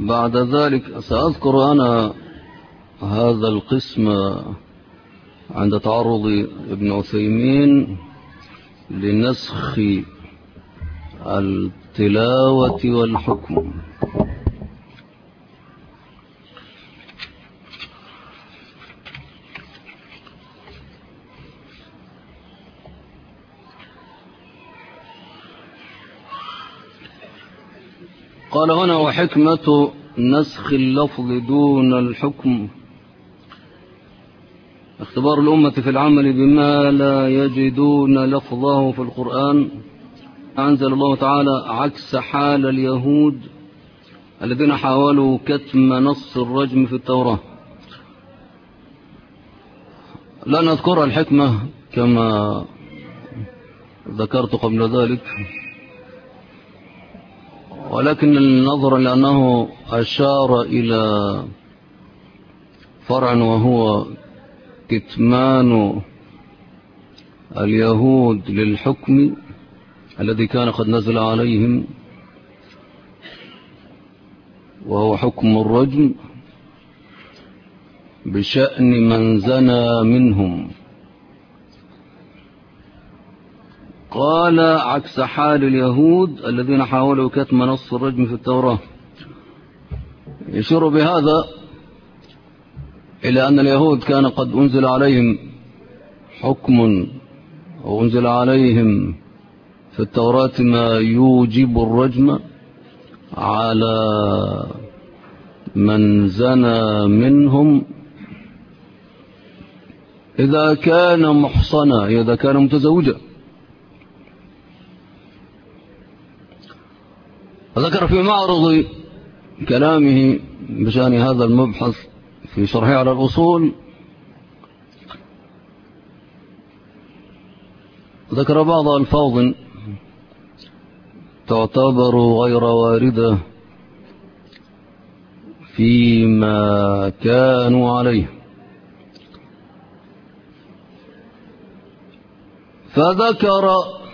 بعد ذلك سأذكر أنا هذا القسم عند تعرض ابن عثيمين لنسخ التلاوة والحكم. قال هنا: وحكمة نسخ اللفظ دون الحكم اختبار الأمة في العمل بما لا يجدون لفظه في القرآن. أنزل الله تعالى عكس حال اليهود الذين حاولوا كتم نص الرجم في التوراة. لا نذكر الحكمة كما ذكرت قبل ذلك، ولكن نظرا لأنه أشار إلى فرع وهو كتمان اليهود للحكم الذي كان قد نزل عليهم، وهو حكم الرجم بشأن من زنى منهم. قال عكس حال اليهود الذين حاولوا كتم نص الرجم في التوراة، يشير بهذا إلى أن اليهود كان قد أنزل عليهم حكم وأنزل عليهم في التوراة ما يوجب الرجم على من زنى منهم إذا كان محصنا، إذا كان متزوجا. وذكر في معرض كلامه بشأن هذا المبحث في شرحه على الأصول، ذكر بعض ألفاظ تعتبر غير واردة فيما كانوا عليه، فذكر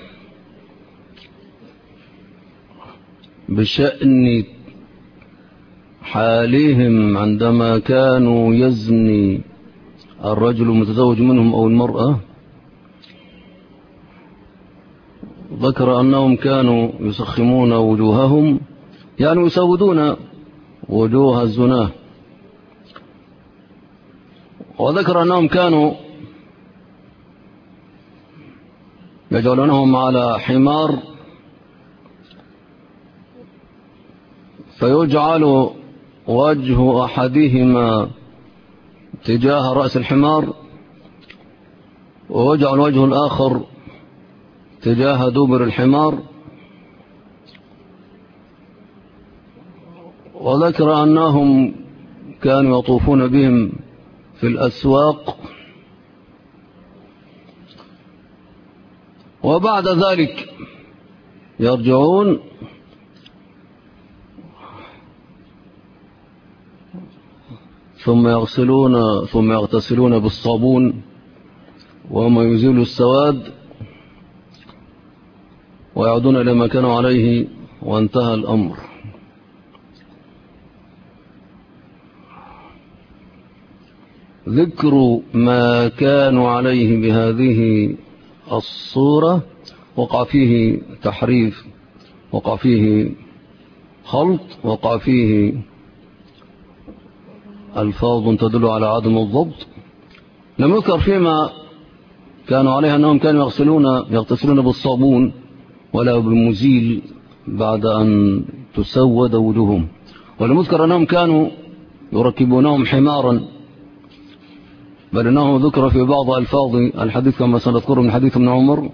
بشأن حالهم عندما كانوا يزني الرجل المتزوج منهم أو المرأة، ذكر أنهم كانوا يسخمون وجوههم، يعني يسودون وجوه الزناه. وذكر أنهم كانوا يجعلونهم على حمار فيجعل وجه أحدهما تجاه رأس الحمار ويجعل وجه الآخر تجاه دبر الحمار. وذكر أنهم كانوا يطوفون بهم في الأسواق، وبعد ذلك يرجعون ثم يغتسلون بالصابون وما يزيل السواد ويعودون إلى ما كانوا عليه وانتهى الأمر. ذكر ما كانوا عليه بهذه الصورة وقع فيه تحريف، وقع فيه خلط، وقع فيه ألفاظ تدل على عدم الضبط. لم يذكر فيما كانوا عليه أنهم كانوا يغتسلون بالصابون ولا بالمزيل بعد أن تسود وجوههم، ولم يذكر أنهم كانوا يركبونهم حمارا، بل أنه ذكر في بعض ألفاظ الحديث كما سنذكر من حديث ابن عمر،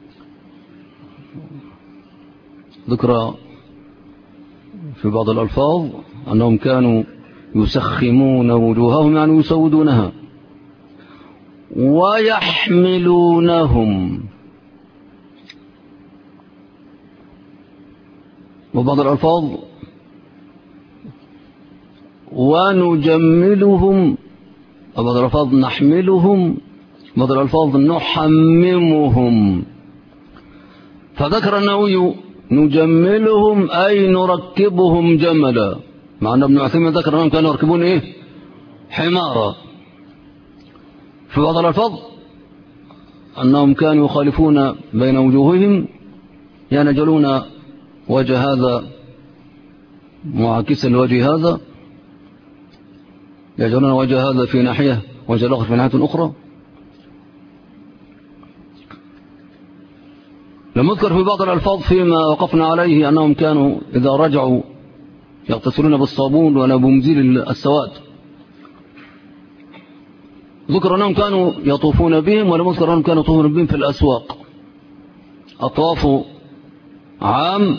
ذكر في بعض الألفاظ أنهم كانوا يسخمون وجوههم، يعني يسودونها، ويحملونهم. وبعض الألفاظ ونجملهم، وبعض الألفاظ نحملهم، وبعض الألفاظ نحممهم. فذكر النووي نجملهم أي نركبهم جملا، مع أن ابن عثيمين ذكر أنهم كانوا يركبون إيه؟ حمارا. في بعض الألفاظ أنهم كانوا يخالفون بين وجوههم، يعني يجعلون وجه هذا معاكسا لوجه هذا، يجعلون وجه هذا في ناحية وجه الآخر في ناحية أخرى. لم يذكر في بعض الألفاظ فيما وقفنا عليه أنهم كانوا إذا رجعوا يغتسلون بالصابون ولا بمزيل السواد. ذكر أنهم كانوا يطوفون بهم، ولم يذكر أنهم كانوا يطوفون بهم في الأسواق. الطواف عام،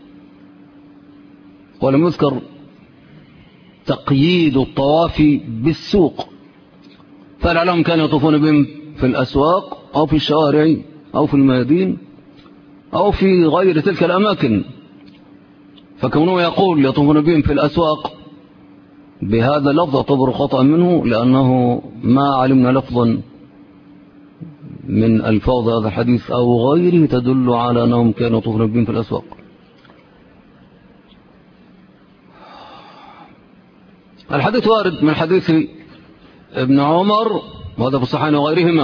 ولم يذكر تقييد الطواف بالسوق، فلعلهم كانوا يطوفون بهم في الأسواق أو في الشوارع أو في الميادين أو في غير تلك الأماكن. فكونه يقول يطوفون بهم في الأسواق بهذا اللفظ يعتبر خطأ منه، لأنه ما علمنا لفظا من ألفاظ هذا الحديث أو غيره تدل على أنهم كانوا يطوفون بهم في الأسواق. الحديث وارد من حديث ابن عمر، وهذا في الصحيحين وغيرهما،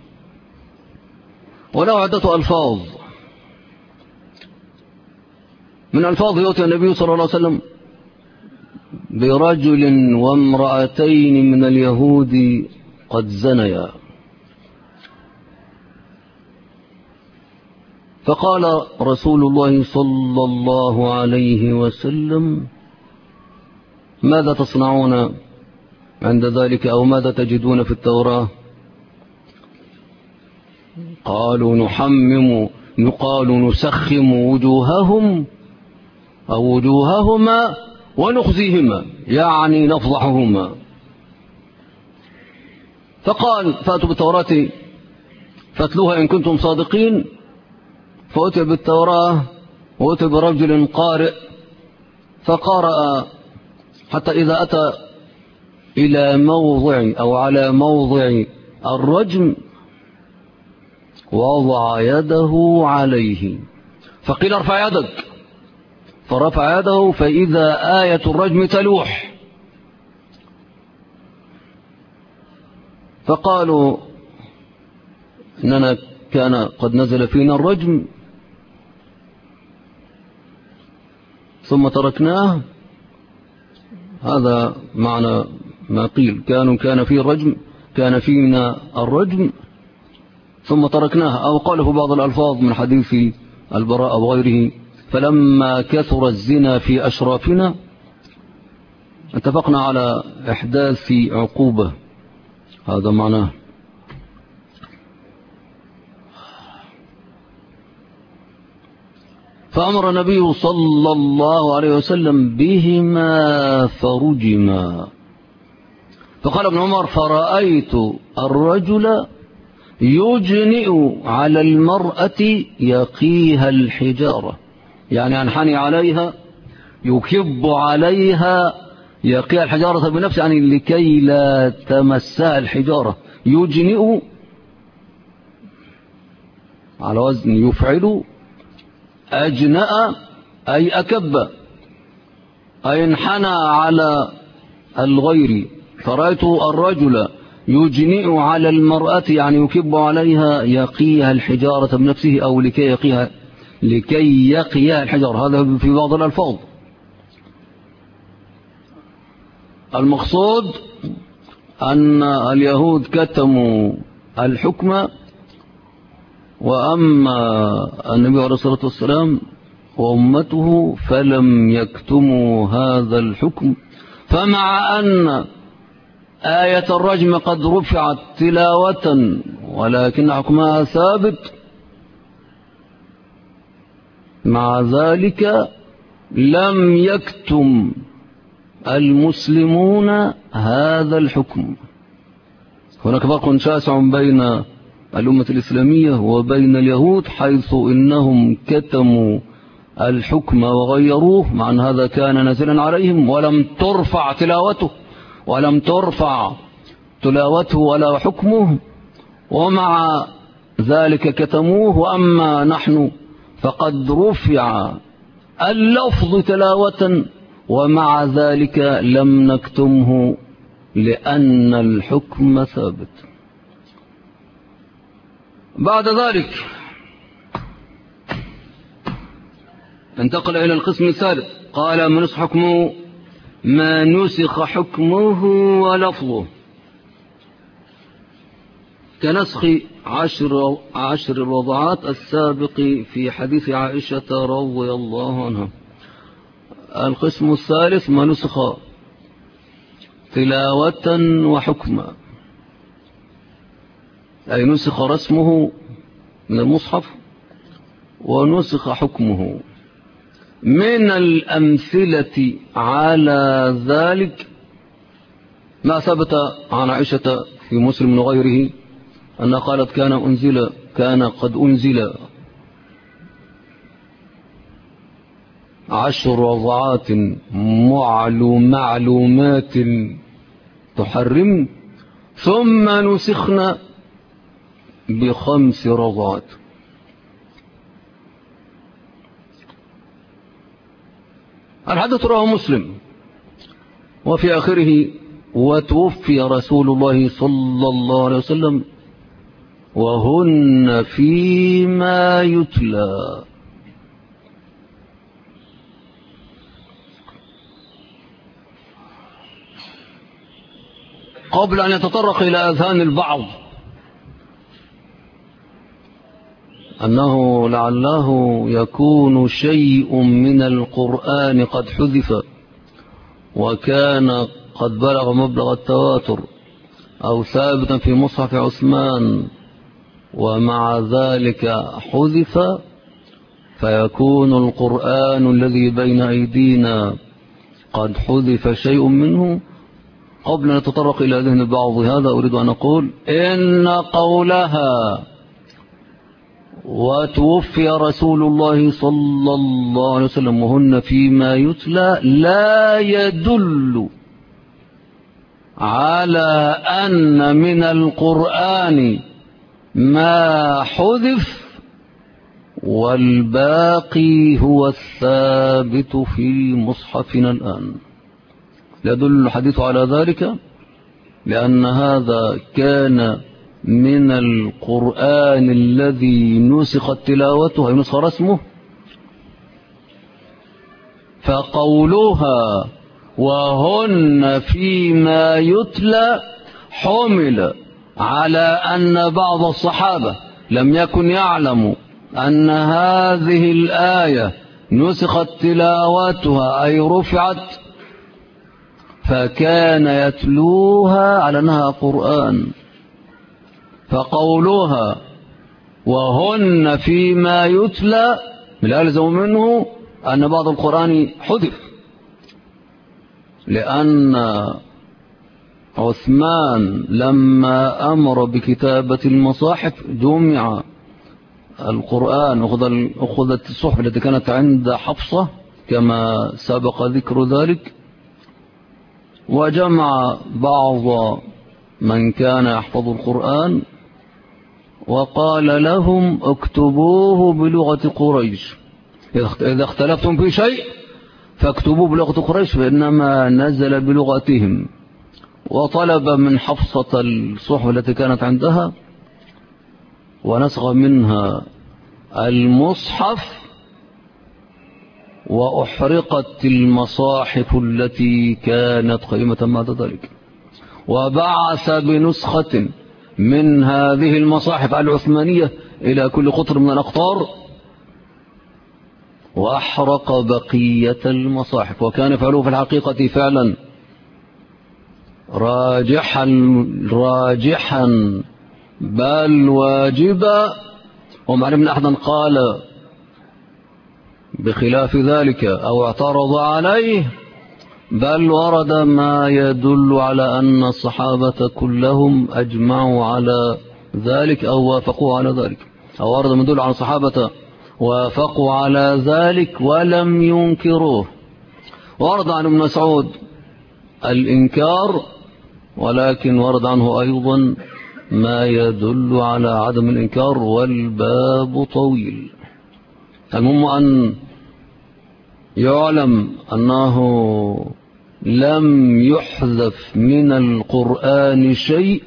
وله عدة ألفاظ. من ألفاظ يؤتي النبي صلى الله عليه وسلم برجل وامرأتين من اليهود قد زنيا، فقال رسول الله صلى الله عليه وسلم: ماذا تصنعون عند ذلك، أو ماذا تجدون في التوراة؟ قالوا نسخم وجوههم أو وجوههما ونخزيهما، يعني نفضحهما. فقال: فأتوا بالتوراة فاتلوها إن كنتم صادقين. فأتي بالتوراة وأتي برجل قارئ فقرأ حتى إذا أتى إلى موضع أو على موضع الرجم وضع يده عليه، فقيل: ارفع يدك، فرفع يده فإذا آية الرجم تلوح. فقالوا: إننا كان قد نزل فينا الرجم ثم تركناه. هذا معنى ما قيل، كان فيه الرجم، كان فينا الرجم ثم تركناه. أو قال في بعض الألفاظ من حديث البراء وغيره: فلما كثر الزنا في أشرافنا اتفقنا على إحداث عقوبة. هذا معناه. فأمر النبي صلى الله عليه وسلم بهما فرجما. فقال ابن عمر: فرأيت الرجل يجنئ على المرأة يقيها الحجارة، يعني أنحني عليها، يكب عليها، يقيها الحجارة بنفسه، يعني لكي لا تمسها الحجارة. يجنئ على وزن يفعل، أجنأ أي أكب، أي انحنى على الغير. فرأيت الرجل يجنئ على المرأة، يعني يكب عليها، يقيها الحجارة بنفسه، أو لكي يقيها الحجارة. هذا في بعض الألفاظ. المقصود أن اليهود كتموا الحكم، وأما النبي عليه الصلاة والسلام وأمته فلم يكتموا هذا الحكم. فمع أن آية الرجم قد رفعت تلاوة ولكن حكمها ثابت، مع ذلك لم يكتم المسلمون هذا الحكم. هناك فرق شاسع بين الأمة الإسلامية وبين اليهود، حيث إنهم كتموا الحكم وغيروه، مع أن هذا كان نازلا عليهم ولم ترفع تلاوته ولا حكمه، ومع ذلك كتموه. وأما نحن فقد رفع اللفظ تلاوة ومع ذلك لم نكتمه لأن الحكم ثابت. بعد ذلك انتقل إلى القسم الثالث، قال من نسخ حكمه ما نسخ حكمه ولفظه، كنسخ 10 الرضعات السابق في حديث عائشة رضي الله عنها. القسم الثالث ما نسخ تلاوة وحكما، أي نسخ رسمه من المصحف ونسخ حكمه. من الأمثلة على ذلك ما ثبت عن عائشة في مسلم وغيره أنها قالت كان قد أنزل 10 رضعات معلومات تحرم، ثم نسخنا ب5 رضعات. الحديث رواه مسلم، وفي آخره وتوفي رسول الله صلى الله عليه وسلم وهن فيما يتلى. قبل أن يتطرق إلى أذهان البعض أنه لعله يكون شيء من القرآن قد حذف وكان قد بلغ مبلغ التواتر أو ثابتا في مصحف عثمان ومع ذلك حذف، فيكون القرآن الذي بين أيدينا قد حذف شيء منه. قبل أن نتطرق إلى ذهن بعض هذا أريد أن أقول إن قولها وتوفي رسول الله صلى الله عليه وسلم وهن فيما يتلى لا يدل على أن من القرآن ما حذف والباقي هو الثابت في مصحفنا الآن. لا يدل الحديث على ذلك، لأن هذا كان من القرآن الذي نسخت تلاوته أي نسخ رسمه. فقولها وهن فيما يتلى حمل على أن بعض الصحابة لم يكن يعلم أن هذه الآية نسخت تلاوتها أي رفعت، فكان يتلوها على أنها قرآن. فقولها وهن فيما يتلى لا يلزم منه أن بعض القرآن حذف، لأن عثمان لما أمر بكتابة المصاحف جمع القرآن، أخذت الصحف التي كانت عند حفصة كما سبق ذكر ذلك، وجمع بعض من كان يحفظ القرآن وقال لهم اكتبوه بلغة قريش، إذا اختلفتم في شيء فاكتبوه بلغة قريش فإنما نزل بلغتهم. وطلب من حفصة الصحف التي كانت عندها ونسخ منها المصحف، وأحرقت المصاحف التي كانت قيمة بعد ذلك، وبعث بنسخة من هذه المصاحف العثمانية إلى كل قطر من الأقطار وأحرق بقية المصاحف. وكان فعله في الحقيقة فعلا راجحا بل واجبا، وما علمنا أحدا قال بخلاف ذلك أو اعترض عليه، بل ورد ما يدل على أن الصحابة كلهم أجمعوا على ذلك أو وافقوا على ذلك، أو ورد ما يدل على الصحابة وافقوا على ذلك ولم ينكروه. ورد عن ابن مسعود الإنكار، ولكن ورد عنه أيضا ما يدل على عدم الإنكار، والباب طويل. المهم أن يعلم أنه لم يحذف من القرآن شيء،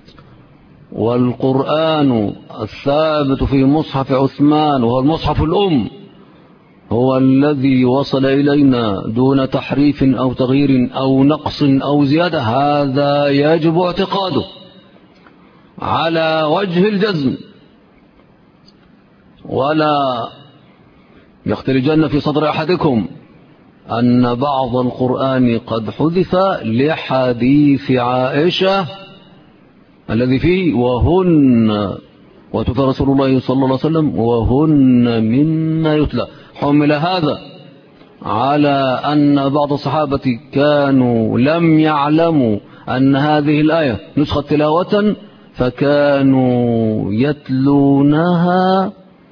والقرآن الثابت في مصحف عثمان وهو المصحف الأم هو الذي وصل إلينا دون تحريف أو تغيير أو نقص أو زيادة. هذا يجب اعتقاده على وجه الجزم، ولا يختلجن في صدر أحدكم أن بعض القرآن قد حذف لحديث عائشة الذي فيه وهن وتوفى رسول الله صلى الله عليه وسلم وهن مما يتلى. حمل هذا على أن بعض الصحابة كانوا لم يعلموا أن هذه الآية نسخة تلاوة، فكانوا يتلونها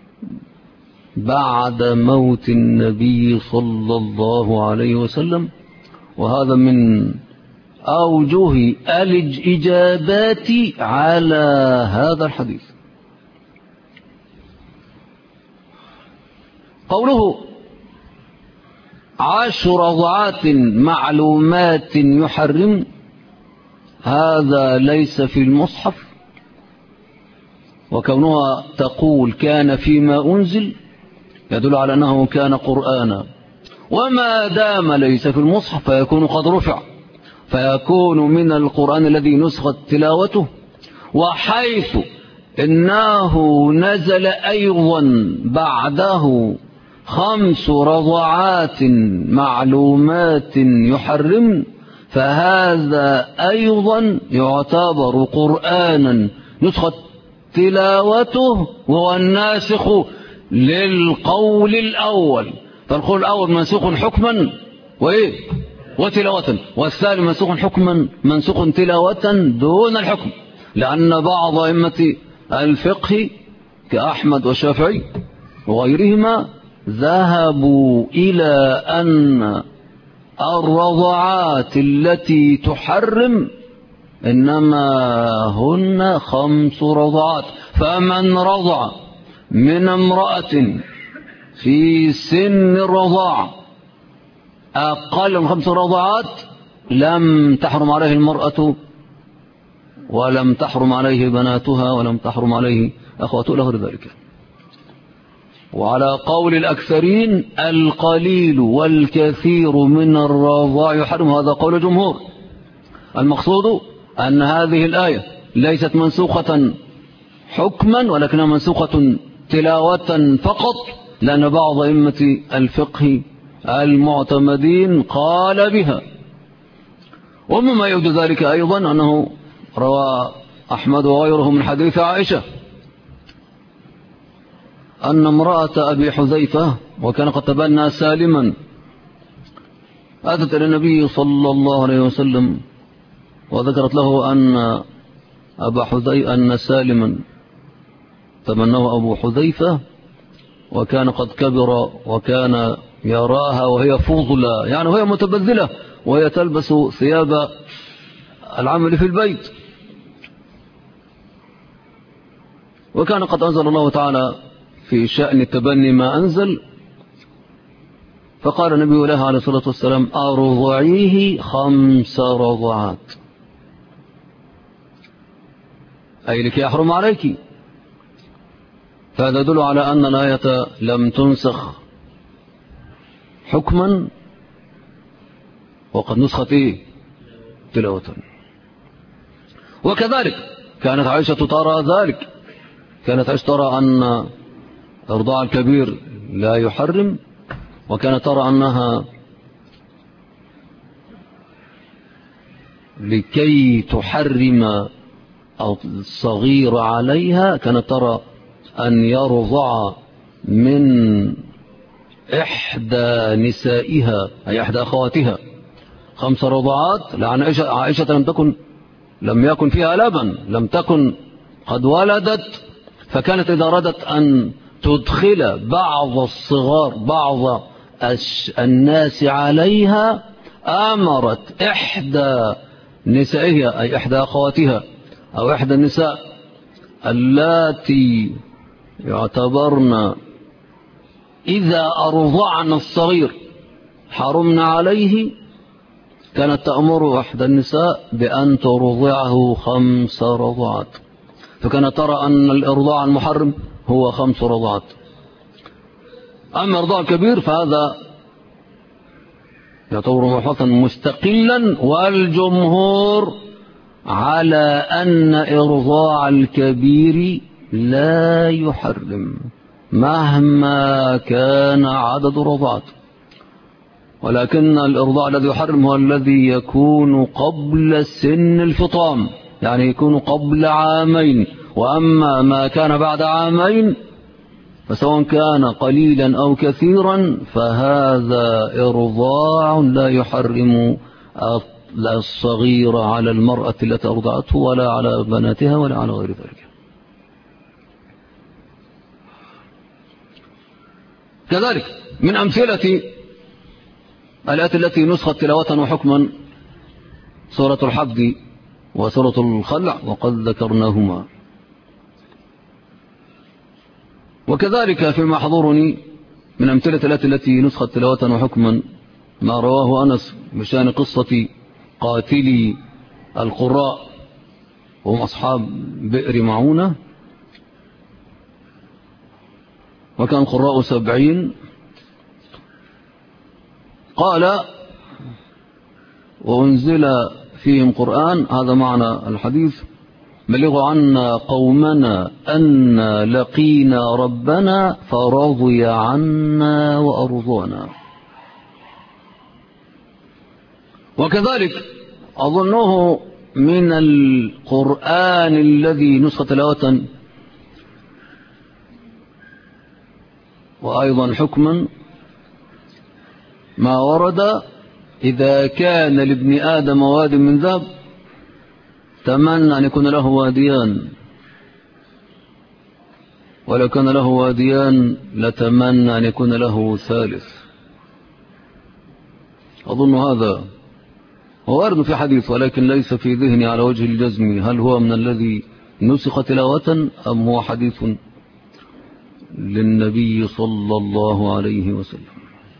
بعد موت النبي صلى الله عليه وسلم. وهذا من أوجه الإجابات على هذا الحديث. قوله 10 رضعات معلومات يحرم، هذا ليس في المصحف، وكونها تقول كان فيما أنزل يدل على أنه كان قرآنا، وما دام ليس في المصحف فيكون قد رفع، فيكون من القرآن الذي نسخت تلاوته. وحيث إنه نزل أيضا بعده 5 رضعات معلومات يحرم، فهذا أيضا يعتبر قرآنا نسخت تلاوته، وهو الناسخ للقول الأول. فالقول الأول منسوخ حكما وتلاوة، والثاني منسوخ حكما منسوخ تلاوة دون الحكم، لأن بعض أئمة الفقه كأحمد والشافعي وغيرهما ذهبوا إلى أن الرضعات التي تحرم إنما هن 5 رضعات. فمن رضع من امرأة في سن الرضاعة أقل من 5 رضعات لم تحرم عليه المرأة، ولم تحرم عليه بناتها، ولم تحرم عليه أخواته له ذلك. وعلى قول الأكثرين القليل والكثير من الرضاع يحرم، هذا قول الجمهور. المقصود أن هذه الآية ليست منسوخة حكما، ولكنها منسوخة تلاوة فقط، لأن بعض أئمة الفقه المعتمدين قال بها. ومما يوجد ذلك أيضا أنه روى أحمد وغيره من حديث عائشة أن امرأة أبي حذيفة وكان قد تبنى سالما أتت إلى النبي صلى الله عليه وسلم وذكرت له أن سالما تبناه أبو حذيفة وكان قد كبر، وكان يراها وهي فضلة، يعني وهي متبذلة وهي تلبس ثياب العمل في البيت. وكان قد أنزل الله تعالى في شأن التبني ما أنزل، فقال النبي لها عليه الصلاة والسلام أرضعيه 5 رضعات، أي لكي يحرم عليك. فهذا يدل على أن الآية لم تنسخ حكما، وقد نسخت تلاوة. وكذلك كانت عائشة ترى ذلك، كانت عائشة ترى أن إرضاع الكبير لا يحرم، وكانت ترى أنها لكي تحرم الصغير عليها كانت ترى أن يرضع من إحدى نسائها أي إحدى أخواتها 5 رضعات، لأن عائشة لم يكن فيها لبن، لم تكن قد ولدت، فكانت إذا أرادت أن تدخل بعض الصغار بعض الناس عليها أمرت إحدى نسائها أي إحدى أخواتها أو إحدى النساء اللاتي يعتبرن إذا أرضعن الصغير حرمنا عليه كانت تأمر إحدى النساء بأن ترضعه 5 رضعات، فكانت ترى أن الإرضاع المحرم هو 5 رضعات. أما إرضاع الكبير فهذا يعتبر محفظا مستقلا، والجمهور على أن إرضاع الكبير لا يحرم مهما كان عدد الرضعات، ولكن الإرضاع الذي يحرم هو الذي يكون قبل سن الفطام، يعني يكون قبل 2 عام. وأما ما كان بعد 2 عام فسواء كان قليلا أو كثيرا فهذا إرضاع لا يحرم الصغير على المرأة التي أرضعته ولا على بناتها ولا على غير ذلك. كذلك من أمثلة الآيات التي نسخت تلاوة وحكما سورة الحج وسورة الخلع وقد ذكرناهما. وكذلك فيما حضرني من أمثلة الآيات التي نسخت تلاوة وحكما ما رواه أنس بشأن قصة قاتلي القراء وهم أصحاب بئر معونة، وكان قراء 70. قال وأنزل فيهم قرآن، هذا معنى الحديث: بلغوا عنا قومنا أن لقينا ربنا فرضي عنا وأرضانا. وكذلك أظنه من القرآن الذي نسخ تلاوة وأيضا حكما ما ورد: إذا كان لابن آدم واد من ذهب تمنى أن يكون له واديان، ولو كان له واديان لتمنى أن يكون له ثالث. أظن هذا هو وارد في حديث، ولكن ليس في ذهني على وجه الجزم هل هو من الذي نسخ تلاوة أم هو حديث للنبي صلى الله عليه وسلم.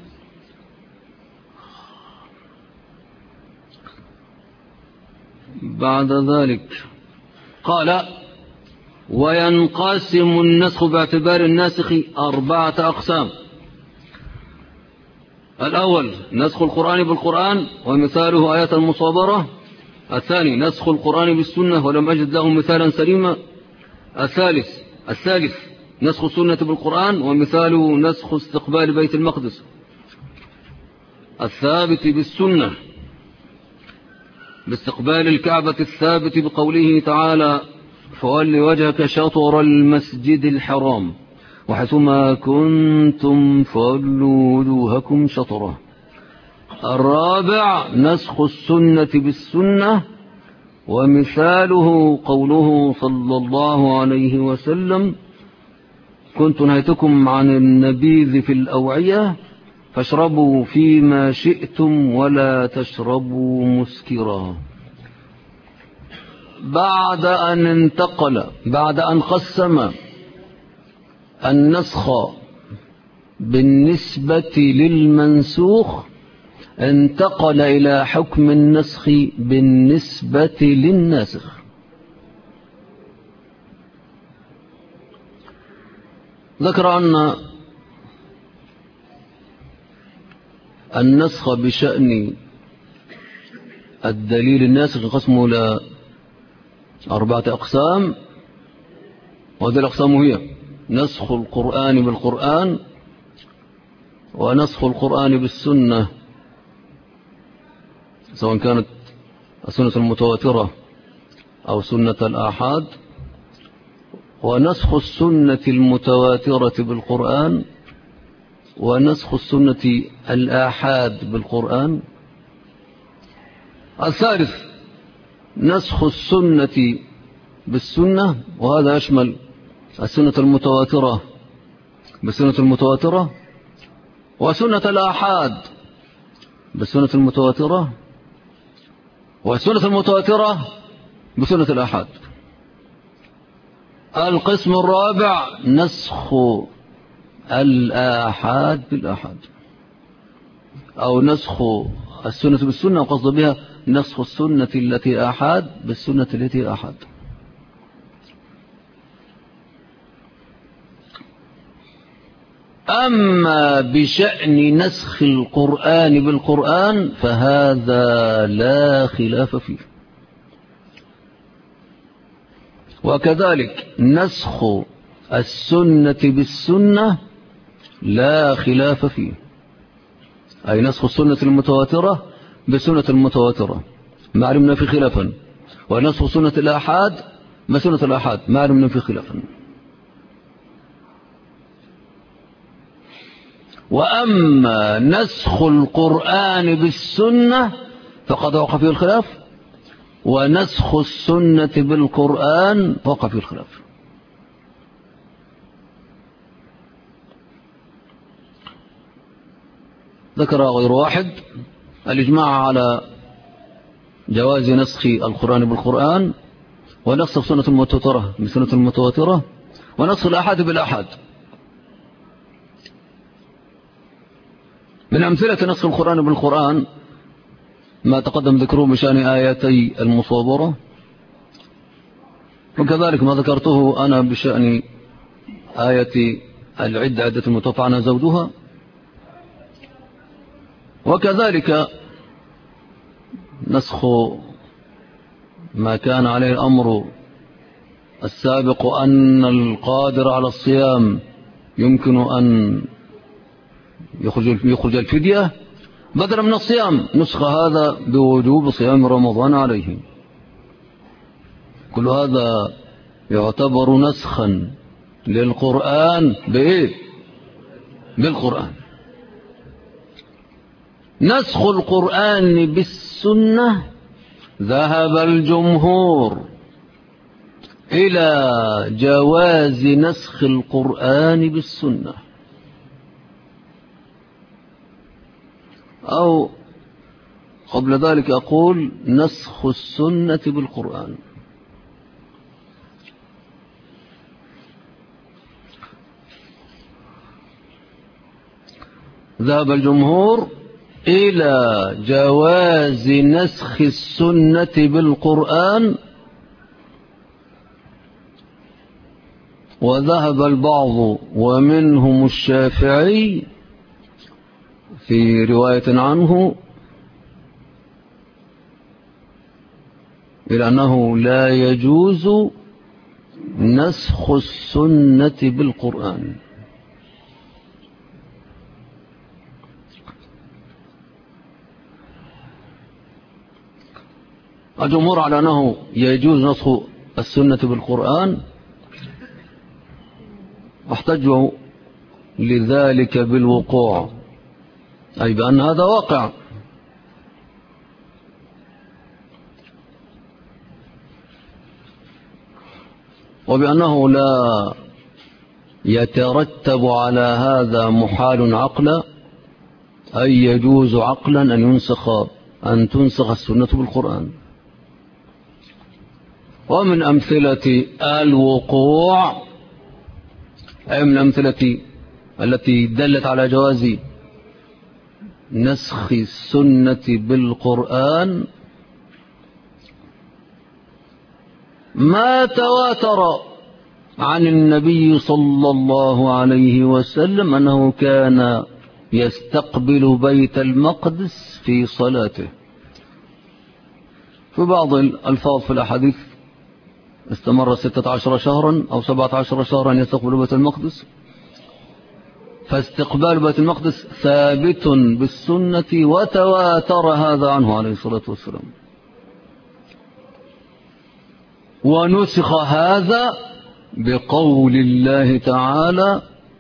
بعد ذلك قال: وينقسم النسخ باعتبار الناسخ 4 أقسام. الأول نسخ القرآن بالقرآن ومثاله آيات المصابرة. الثاني نسخ القرآن بالسنة ولم أجد له مثالا سليما. الثالث نسخ السنة بالقرآن ومثاله نسخ استقبال بيت المقدس الثابت بالسنة باستقبال الكعبة الثابت بقوله تعالى: فول وجهك شطر المسجد الحرام وحيثما كنتم فولوا وجوهكم شطره. الرابع نسخ السنة بالسنة ومثاله قوله صلى الله عليه وسلم: كنت نهيتكم عن النبيذ في الأوعية فاشربوا فيما شئتم ولا تشربوا مسكرا. بعد أن قسم النسخ بالنسبة للمنسوخ انتقل إلى حكم النسخ بالنسبة للناسخ. ذكر أن النسخ بشأن الدليل الناسخ قسمه إلى 4 أقسام، وهذه الأقسام هي: نسخ القرآن بالقرآن، ونسخ القرآن بالسنة سواء كانت السنة المتواترة أو سنة الآحاد، ونسخ السنة المتواترة بالقرآن، ونسخ السنة الآحاد بالقرآن. الثالث نسخ السنة بالسنة، وهذا يشمل السنة المتواترة بالسنة المتواترة، وسنة الآحاد بالسنة المتواترة، والسنة المتواترة بسنة الآحاد. القسم الرابع نسخ الآحاد بالآحاد. أو نسخ السنة بالسنة، وقصد بها نسخ السنة التي آحاد بالسنة التي آحاد. أما بشأن نسخ القرآن بالقرآن فهذا لا خلاف فيه، وكذلك نسخ السنة بالسنة لا خلاف فيه، أي نسخ السنة المتواترة بسنة المتواترة ما علمنا في خلافا، ونسخ سنة الآحاد بسنة الآحاد ما علمنا في خلافا. وأما نسخ القرآن بالسنة فقد وقع فيه الخلاف، ونسخ السنة بالقرآن وقع فيه الخلاف. ذكر غير واحد الإجماع على جواز نسخ القرآن بالقرآن، ونسخ السنة المتواترة بسنة المتواترة، ونسخ الآحاد بالآحاد. من أمثلة نسخ القرآن بالقرآن ما تقدم ذكره بشأن آياتي المصابرة، وكذلك ما ذكرته أنا بشأن آية العدة، عدة المتوفى عنها زوجها. وكذلك نسخ ما كان عليه الأمر السابق أن القادر على الصيام يمكن أن يخرج الفدية بدلا من الصيام، نسخ هذا بوجوب صيام رمضان عليه. كل هذا يعتبر نسخا للقرآن بإيه؟ بالقرآن. نسخ القرآن بالسنة ذهب الجمهور إلى جواز نسخ القرآن بالسنة، أو قبل ذلك أقول نسخ السنة بالقرآن. ذهب الجمهور إلى جواز نسخ السنة بالقرآن، وذهب البعض ومنهم الشافعي في رواية عنه إلى أنه لا يجوز نسخ السنة بالقرآن. الجمهور على أنه يجوز نسخ السنة بالقرآن، واحتجوا لذلك بالوقوع، أي بأن هذا واقع. وبأنه لا يترتب على هذا محال عقلا، أي يجوز عقلا أن تنسخ السنة بالقرآن. ومن أمثلة الوقوع، أي من أمثلة التي دلت على جواز نسخ السنة بالقرآن ما تواتر عن النبي صلى الله عليه وسلم أنه كان يستقبل بيت المقدس في صلاته. في بعض الألفاظ في الأحاديث استمر 16 شهرا أو 17 شهرا يستقبل بيت المقدس، فاستقبال بيت المقدس ثابت بالسنة وتواتر هذا عنه عليه الصلاة والسلام. ونسخ هذا بقول الله تعالى: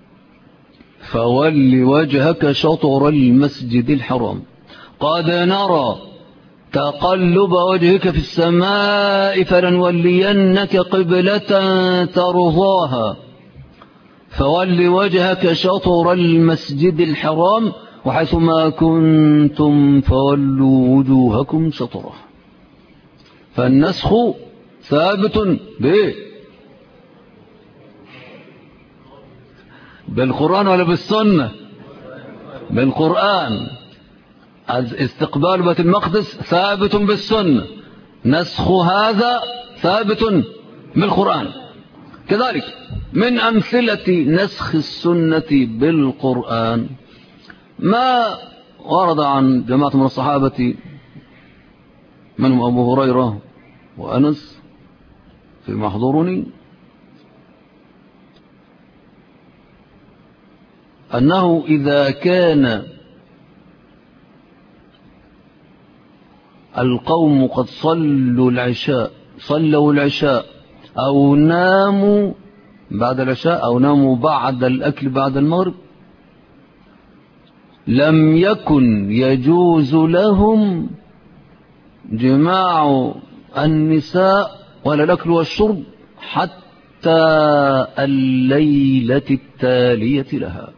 فول وجهك شطر المسجد الحرام قد نرى تقلب وجهك في السماء فلنولينك قبلة ترضاها فول وجهك شطر المسجد الحرام وحيثما كنتم فولوا وجوهكم شطره. فالنسخ ثابت بالقرآن ولا بالسنة؟ بالقرآن. استقبال بيت المقدس ثابت بالسنة، نسخ هذا ثابت بالقرآن. كذلك من أمثلة نسخ السنة بالقرآن ما ورد عن جماعة من الصحابة منهم أبو هريرة وأنس في محضرني أنه إذا كان القوم قد صلوا العشاء أو ناموا بعد العشاء أو ناموا بعد الأكل بعد المغرب، لم يكن يجوز لهم جماع النساء ولا الأكل والشرب حتى الليلة التالية لها.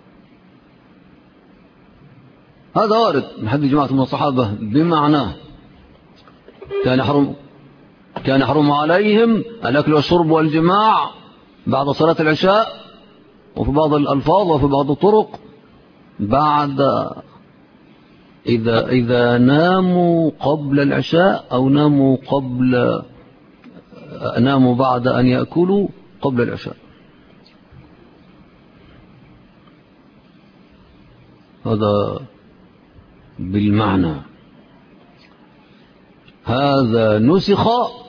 هذا وارد من حديث جماعة من الصحابة بمعناه كان يحرم عليهم الأكل والشرب والجماع بعد صلاة العشاء، وفي بعض الألفاظ وفي بعض الطرق بعد إذا ناموا قبل العشاء أو ناموا بعد أن يأكلوا قبل العشاء. هذا بالمعنى. هذا نسخ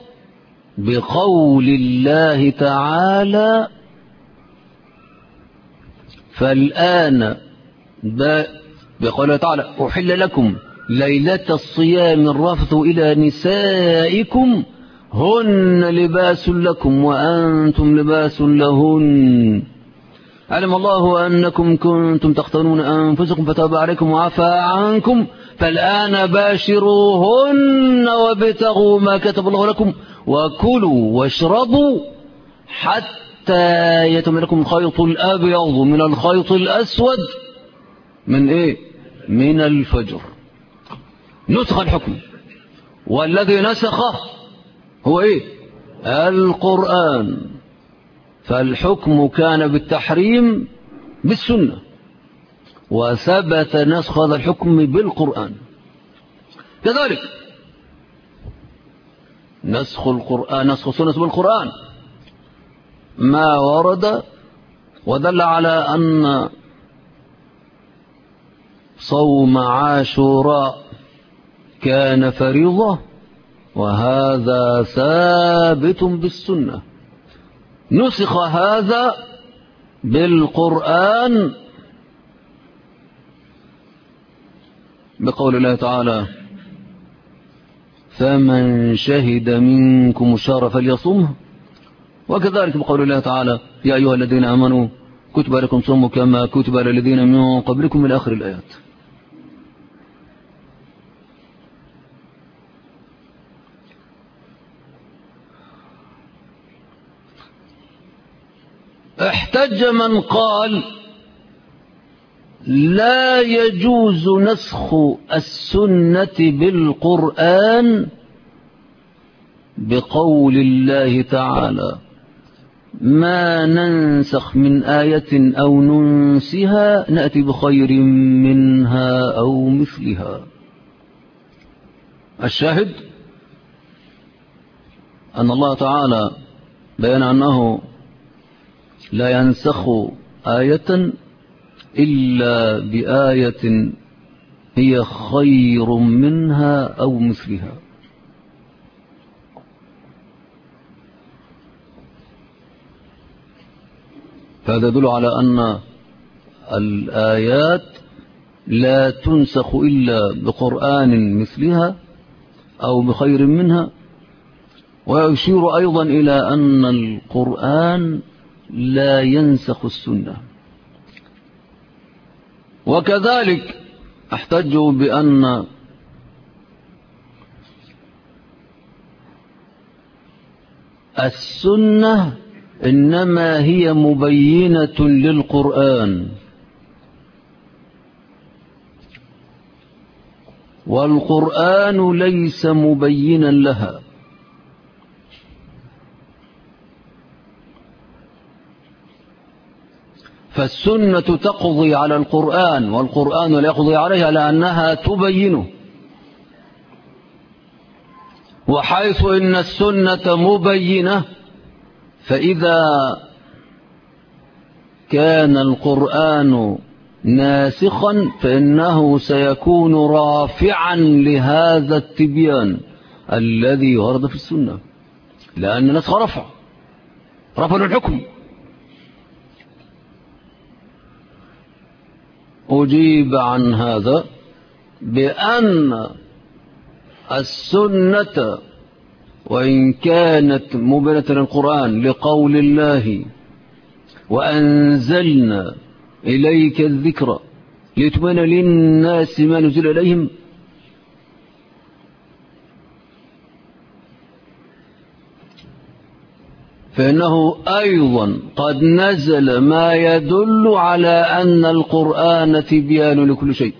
بقول الله تعالى: فالآن بقول الله تعالى: أحل لكم ليلة الصيام الرفث إلى نسائكم هن لباس لكم وأنتم لباس لهن علم الله أنكم كنتم تختانون أنفسكم فتاب عليكم وعفى عنكم فالآن باشروهن وابتغوا ما كتب الله لكم وكلوا واشربوا حتى يتم لكم الخيط الأبيض من الخيط الأسود من إيه؟ من الفجر. نسخ الحكم، والذي نسخه هو إيه؟ القرآن. فالحكم كان بالتحريم بالسنة، وثبت نسخ هذا الحكم بالقرآن. كذلك نسخ السنة بالقرآن ما ورد ودل على أن صوم عاشوراء كان فريضة، وهذا ثابت بالسنة. نسخ هذا بالقرآن بقول الله تعالى: فمن شهد منكم الشهر فليصمه. وكذلك بقول الله تعالى: يا أيها الذين آمنوا كتب عليكم الصوم كما كتب على الذين من قبلكم من آخر الآيات. احتج من قال لا يجوز نسخ السنة بالقرآن بقول الله تعالى: ما ننسخ من آية أو ننسها نأتي بخير منها أو مثلها. الشاهد أن الله تعالى بيان أنه لا ينسخ آية إلا بآية هي خير منها أو مثلها. فهذا يدل على أن الآيات لا تنسخ إلا بقرآن مثلها أو بخير منها. ويشير أيضا إلى أن القرآن لا ينسخ السنة. وكذلك احتجوا بأن السنة إنما هي مبينة للقرآن، والقرآن ليس مبينا لها. فالسنة تقضي على القرآن والقرآن لا يقضي عليها لأنها تبينه. وحيث إن السنة مبينة فإذا كان القرآن ناسخا فإنه سيكون رافعا لهذا التبيان الذي ورد في السنة، لأن النسخ رفع الحكم. أجيب عن هذا بأن السنة وإن كانت مبينة للقرآن لقول الله وأنزلنا إليك الذكر لتبين للناس ما نزل إليهم، فإنه أيضا قد نزل ما يدل على أن القرآن تبيان لكل شيء.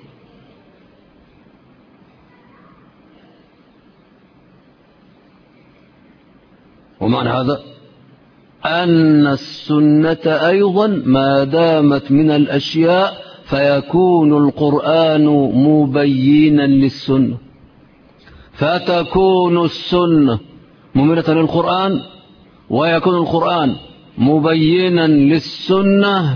ومعنى هذا أن السنة أيضا ما دامت من الأشياء فيكون القرآن مبينا للسنة، فتكون السنة مبينة للقرآن ويكون القرآن مبينا للسنة،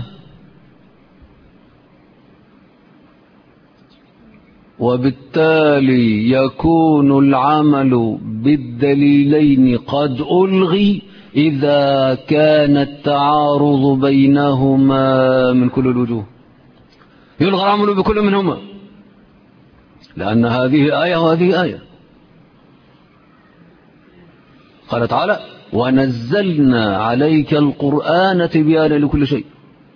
وبالتالي يكون العمل بالدليلين قد ألغي إذا كان التعارض بينهما من كل الوجوه. يلغى العمل بكل منهما لأن هذه آية وهذه آية. قال تعالى ونزلنا عليك القرآن تبيانا لكل شيء.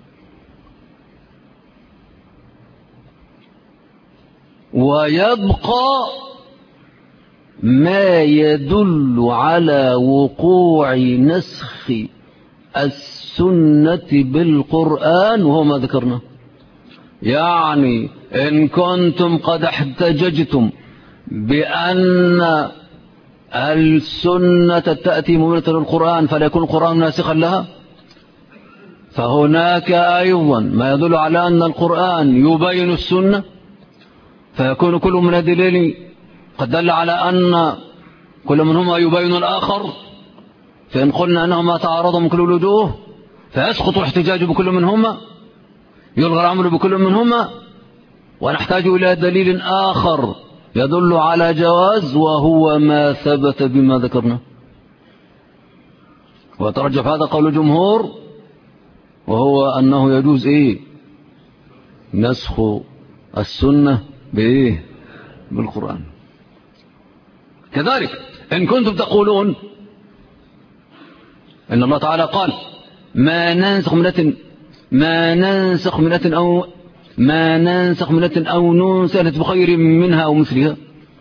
ويبقى ما يدل على وقوع نسخ السنة بالقرآن وهو ما ذكرنا. يعني إن كنتم قد احتججتم بأن السنة تأتي مبينة للقرآن فلا يكون القرآن ناسخا لها، فهناك أيضا ما يدل على أن القرآن يبين السنة فيكون كل من الدليل قد دل على أن كل منهما يبين الآخر. فإن قلنا أنهما تعارضا من كل الوجوه فيسقط الاحتجاج بكل منهما، يلغى العمل بكل منهما، ونحتاج إلى دليل آخر يدل على جواز وهو ما ثبت بما ذكرنا. وترجح هذا قول الجمهور وهو أنه يجوز نسخ السنة بالقرآن. كذلك إن كنتم تقولون إن الله تعالى قال ما ننسخ منة أو ننسى بخير منها أو مثلها،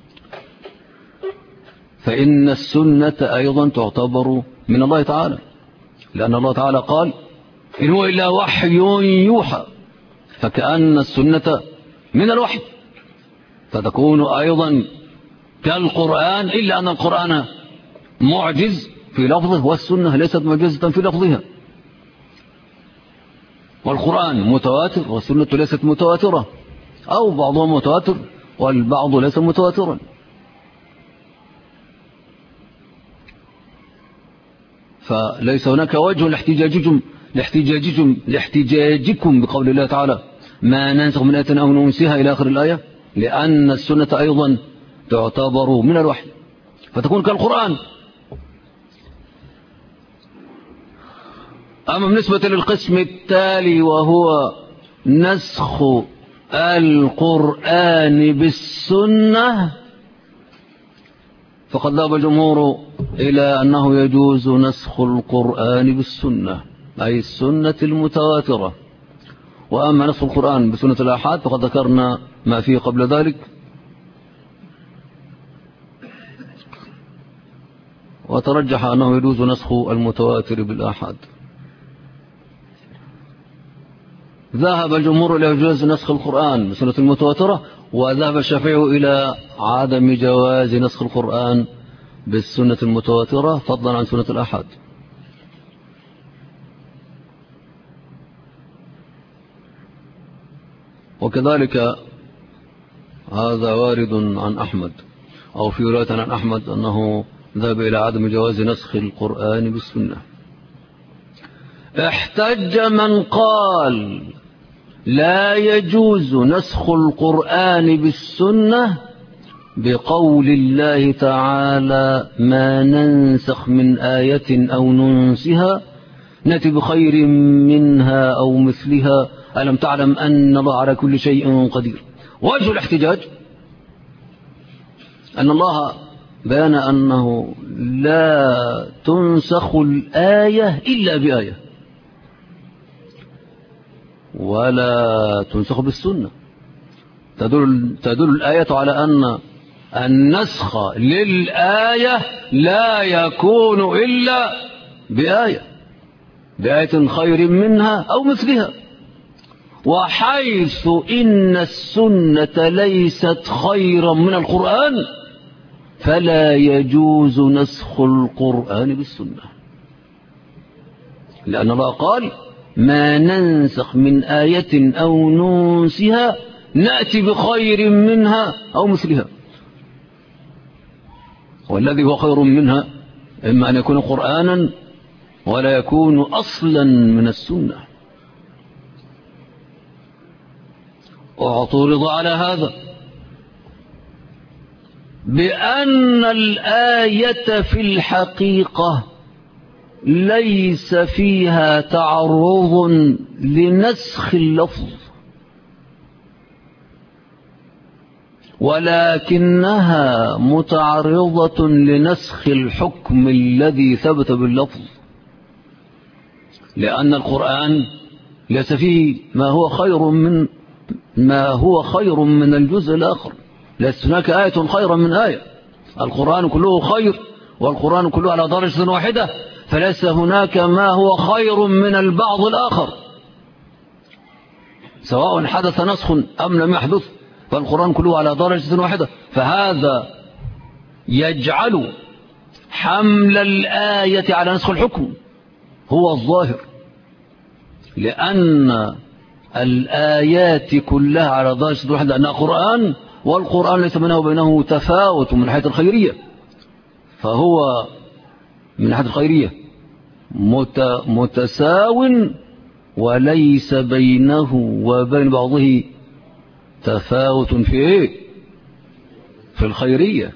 فإن السنة أيضا تعتبر من الله تعالى، لأن الله تعالى قال إن هو إلا وحي يوحى، فكأن السنة من الوحي فتكون أيضا كالقرآن، إلا أن القرآن معجز في لفظه والسنة ليست معجزة في لفظها. والقرآن متواتر والسنة ليست متواترة، أو بعضها متواتر والبعض ليس متواترا. فليس هناك وجه لاحتجاجكم بقول الله تعالى ما ننسخ من آية أو ننسها إلى آخر الآية، لأن السنة أيضا تعتبر من الوحي فتكون كالقرآن. أما بالنسبة للقسم التالي وهو نسخ القرآن بالسنة، فقد ذهب الجمهور إلى أنه يجوز نسخ القرآن بالسنة، أي السنة المتواترة. وأما نسخ القرآن بسنة الآحاد فقد ذكرنا ما فيه قبل ذلك، وترجح أنه يجوز نسخ المتواتر بالآحاد. ذهب الجمهور إلى جواز نسخ القرآن بسنة المتواترة، وذهب الشافعي إلى عدم جواز نسخ القرآن بالسنة المتواترة فضلا عن سنة الآحاد. وكذلك هذا وارد عن أحمد، أو في رواية عن أحمد أنه ذهب إلى عدم جواز نسخ القرآن بالسنة. احتج من قال لا يجوز نسخ القرآن بالسنة بقول الله تعالى ما ننسخ من آية أو ننسها نأتي بخير منها أو مثلها ألم تعلم أن الله على كل شيء قدير. وجه الاحتجاج أن الله بيان أنه لا تنسخ الآية إلا بآية ولا تنسخ بالسنة. تدل الآية على أن النسخ للآية لا يكون إلا بآية خير منها أو مثلها. وحيث إن السنة ليست خيرا من القرآن فلا يجوز نسخ القرآن بالسنة، لأن الله قال ما ننسخ من آية أو ننسها نأتي بخير منها أو مثلها. والذي هو خير منها إما أن يكون قرآنا ولا يكون أصلا من السنة. واعترض على هذا بأن الآية في الحقيقة ليس فيها تعرض لنسخ اللفظ، ولكنها متعرضة لنسخ الحكم الذي ثبت باللفظ، لأن القرآن ليس فيه ما هو خير من الجزء الآخر. ليس هناك آية خيرا من آية، القرآن كله خير والقرآن كله على درجة واحدة، فليس هناك ما هو خير من البعض الآخر سواء حدث نسخ أم لم يحدث، فالقرآن كله على درجة واحدة. فهذا يجعل حمل الآية على نسخ الحكم هو الظاهر، لأن الآيات كلها على درجة واحدة، لأنها قرآن، والقرآن ليس بينه وبينه تفاوت من ناحية الخيرية، فهو من ناحية الخيرية متساو، وليس بينه وبين بعضه تفاوت في الخيرية.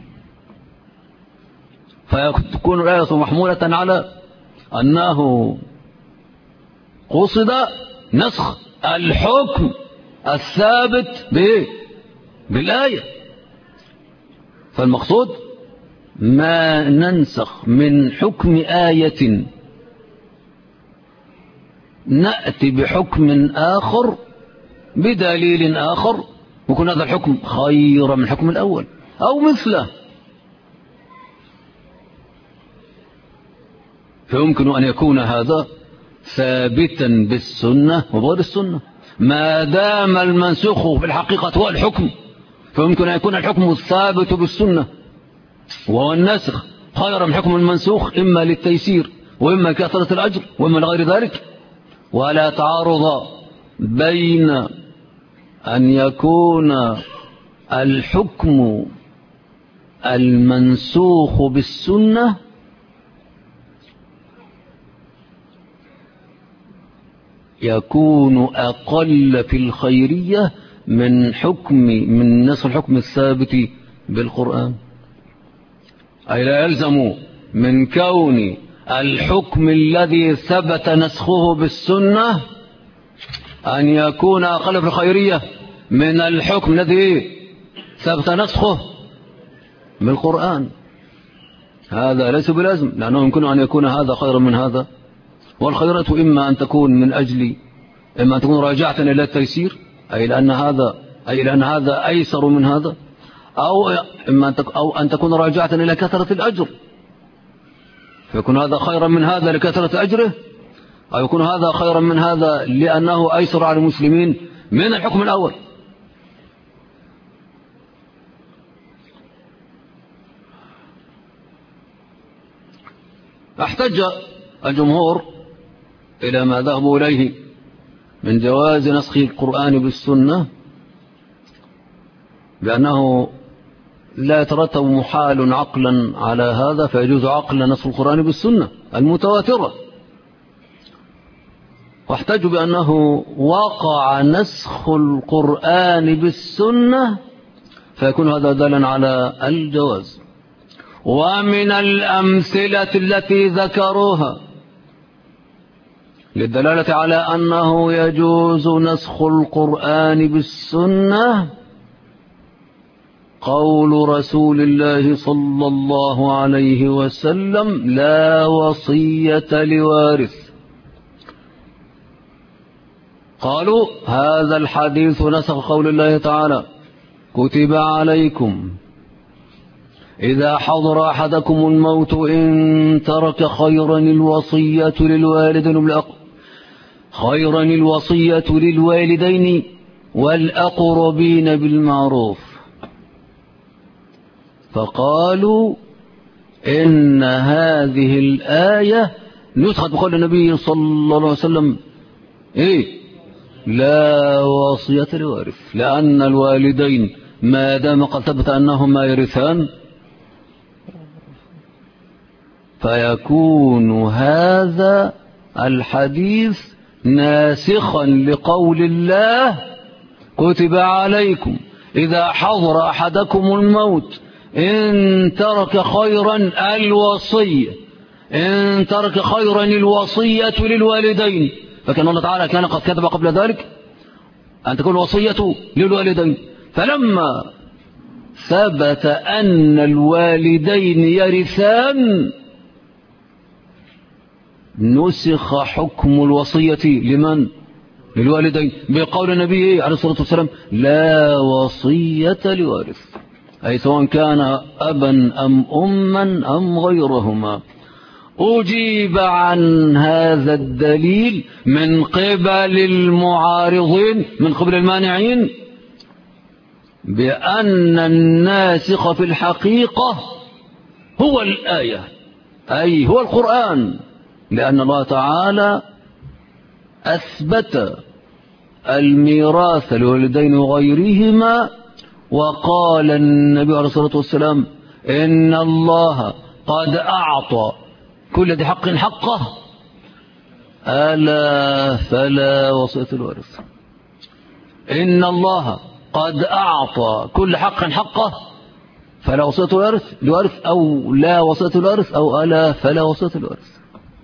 فتكون الآية محمولة على أنه قصد نسخ الحكم الثابت بالآية. فالمقصود ما ننسخ من حكم آية نأتي بحكم آخر بدليل آخر يكون هذا الحكم خيرا من الحكم الأول أو مثله. فيمكن أن يكون هذا ثابتا بالسنة وغير السنة، ما دام المنسوخ في الحقيقة هو الحكم، فيمكن أن يكون الحكم الثابت بالسنة وهو الناسخ خيرا من حكم المنسوخ، إما للتيسير وإما كثرة الأجر وإما لغير ذلك. ولا تعارض بين أن يكون الحكم المنسوخ بالسنة يكون أقل في الخيرية من نسخ الحكم الثابت بالقرآن. أي لا يلزم من كون الحكم الذي ثبت نسخه بالسنة أن يكون أقل في الخيرية من الحكم الذي ثبت نسخه بالقرآن. هذا ليس بلازم، لأنه يمكن أن يكون هذا خيرا من هذا. والخيرة إما أن تكون إما أن تكون راجعة إلى التيسير، أي لأن هذا أيسر من هذا، أو أن تكون راجعة إلى كثرة الأجر، فيكون هذا خيرا من هذا لكثرة أجره، أو يكون هذا خيرا من هذا لأنه أيسر على المسلمين من الحكم الأول. احتج الجمهور إلى ما ذهبوا إليه من جواز نسخ القرآن بالسنة بأنه لا يترتب محال عقلا على هذا، فيجوز عقلا نسخ القرآن بالسنة المتواترة. واحتجوا بأنه وقع نسخ القرآن بالسنة فيكون هذا دالا على الجواز. ومن الأمثلة التي ذكروها للدلالة على أنه يجوز نسخ القرآن بالسنة قول رسول الله صلى الله عليه وسلم: لا وصية لوارث. قالوا هذا الحديث نسخ قول الله تعالى: كتب عليكم إذا حضر أحدكم الموت إن ترك خيرا الوصية للوالدين والأقربين بالمعروف. فقالوا إن هذه الآية نسخت بقول النبي صلى الله عليه وسلم: لا وصية لوارث، لأن الوالدين ما دام قد ثبت أنهما يرثان فيكون هذا الحديث ناسخا لقول الله: كتب عليكم إذا حضر أحدكم الموت إن ترك خيرا الوصية للوالدين. فكان الله تعالى كان قد كتب قبل ذلك أن تكون الوصية للوالدين، فلما ثبت أن الوالدين يرثان نسخ حكم الوصية لمن؟ للوالدين، بقول النبي عليه الصلاة والسلام: لا وصية لوارث، أي سواء كان أبا أم أما أم غيرهما. أجيب عن هذا الدليل من قبل المعارضين، من قبل المانعين، بأن الناسخ في الحقيقة هو الآية، أي هو القرآن، لأن الله تعالى أثبت الميراث للوالدين وغيرهما، وقال النبي عليه الصلاة والسلام: إن الله قد أعطى كل ذي حق حقه ألا فلا وصية الوارث. إن الله قد أعطى كل حق حقه فلا وصية الوارث، أو لا وصية الوارث، أو ألا فلا وصية الوارث.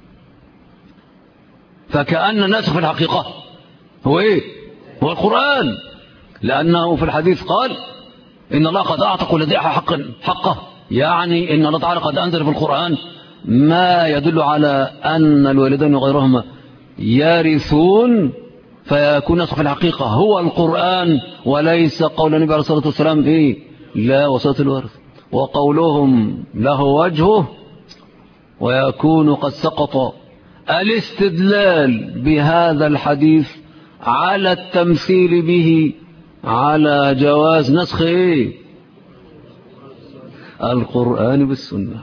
فكأن الناس في الحقيقة هو هو القرآن، لأنه في الحديث قال: إن الله قد أعطى كل ذي حق حقه، يعني إن الله تعالى قد أنزل في القرآن ما يدل على أن الوالدين وغيرهما يرثون، فيكون نسخ في الحقيقة هو القرآن وليس قول النبي عليه الصلاة والسلام: لا وصية الوارث. وقولهم له وجهه، ويكون قد سقط الاستدلال بهذا الحديث على التمثيل به على جواز نسخ القرآن بالسنة.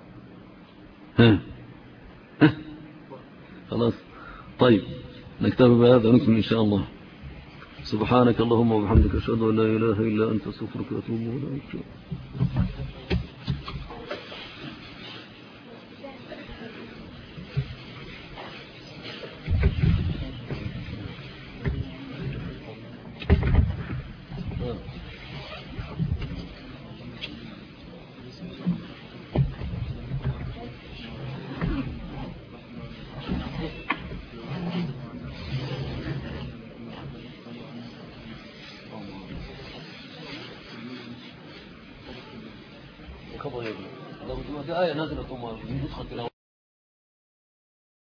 خلاص، طيب نكتفي بهذا ونكمل إن شاء الله. سبحانك اللهم وبحمدك، أشهد أن لا إله إلا أنت، أستغفرك وأتوب إليك. آية نازلة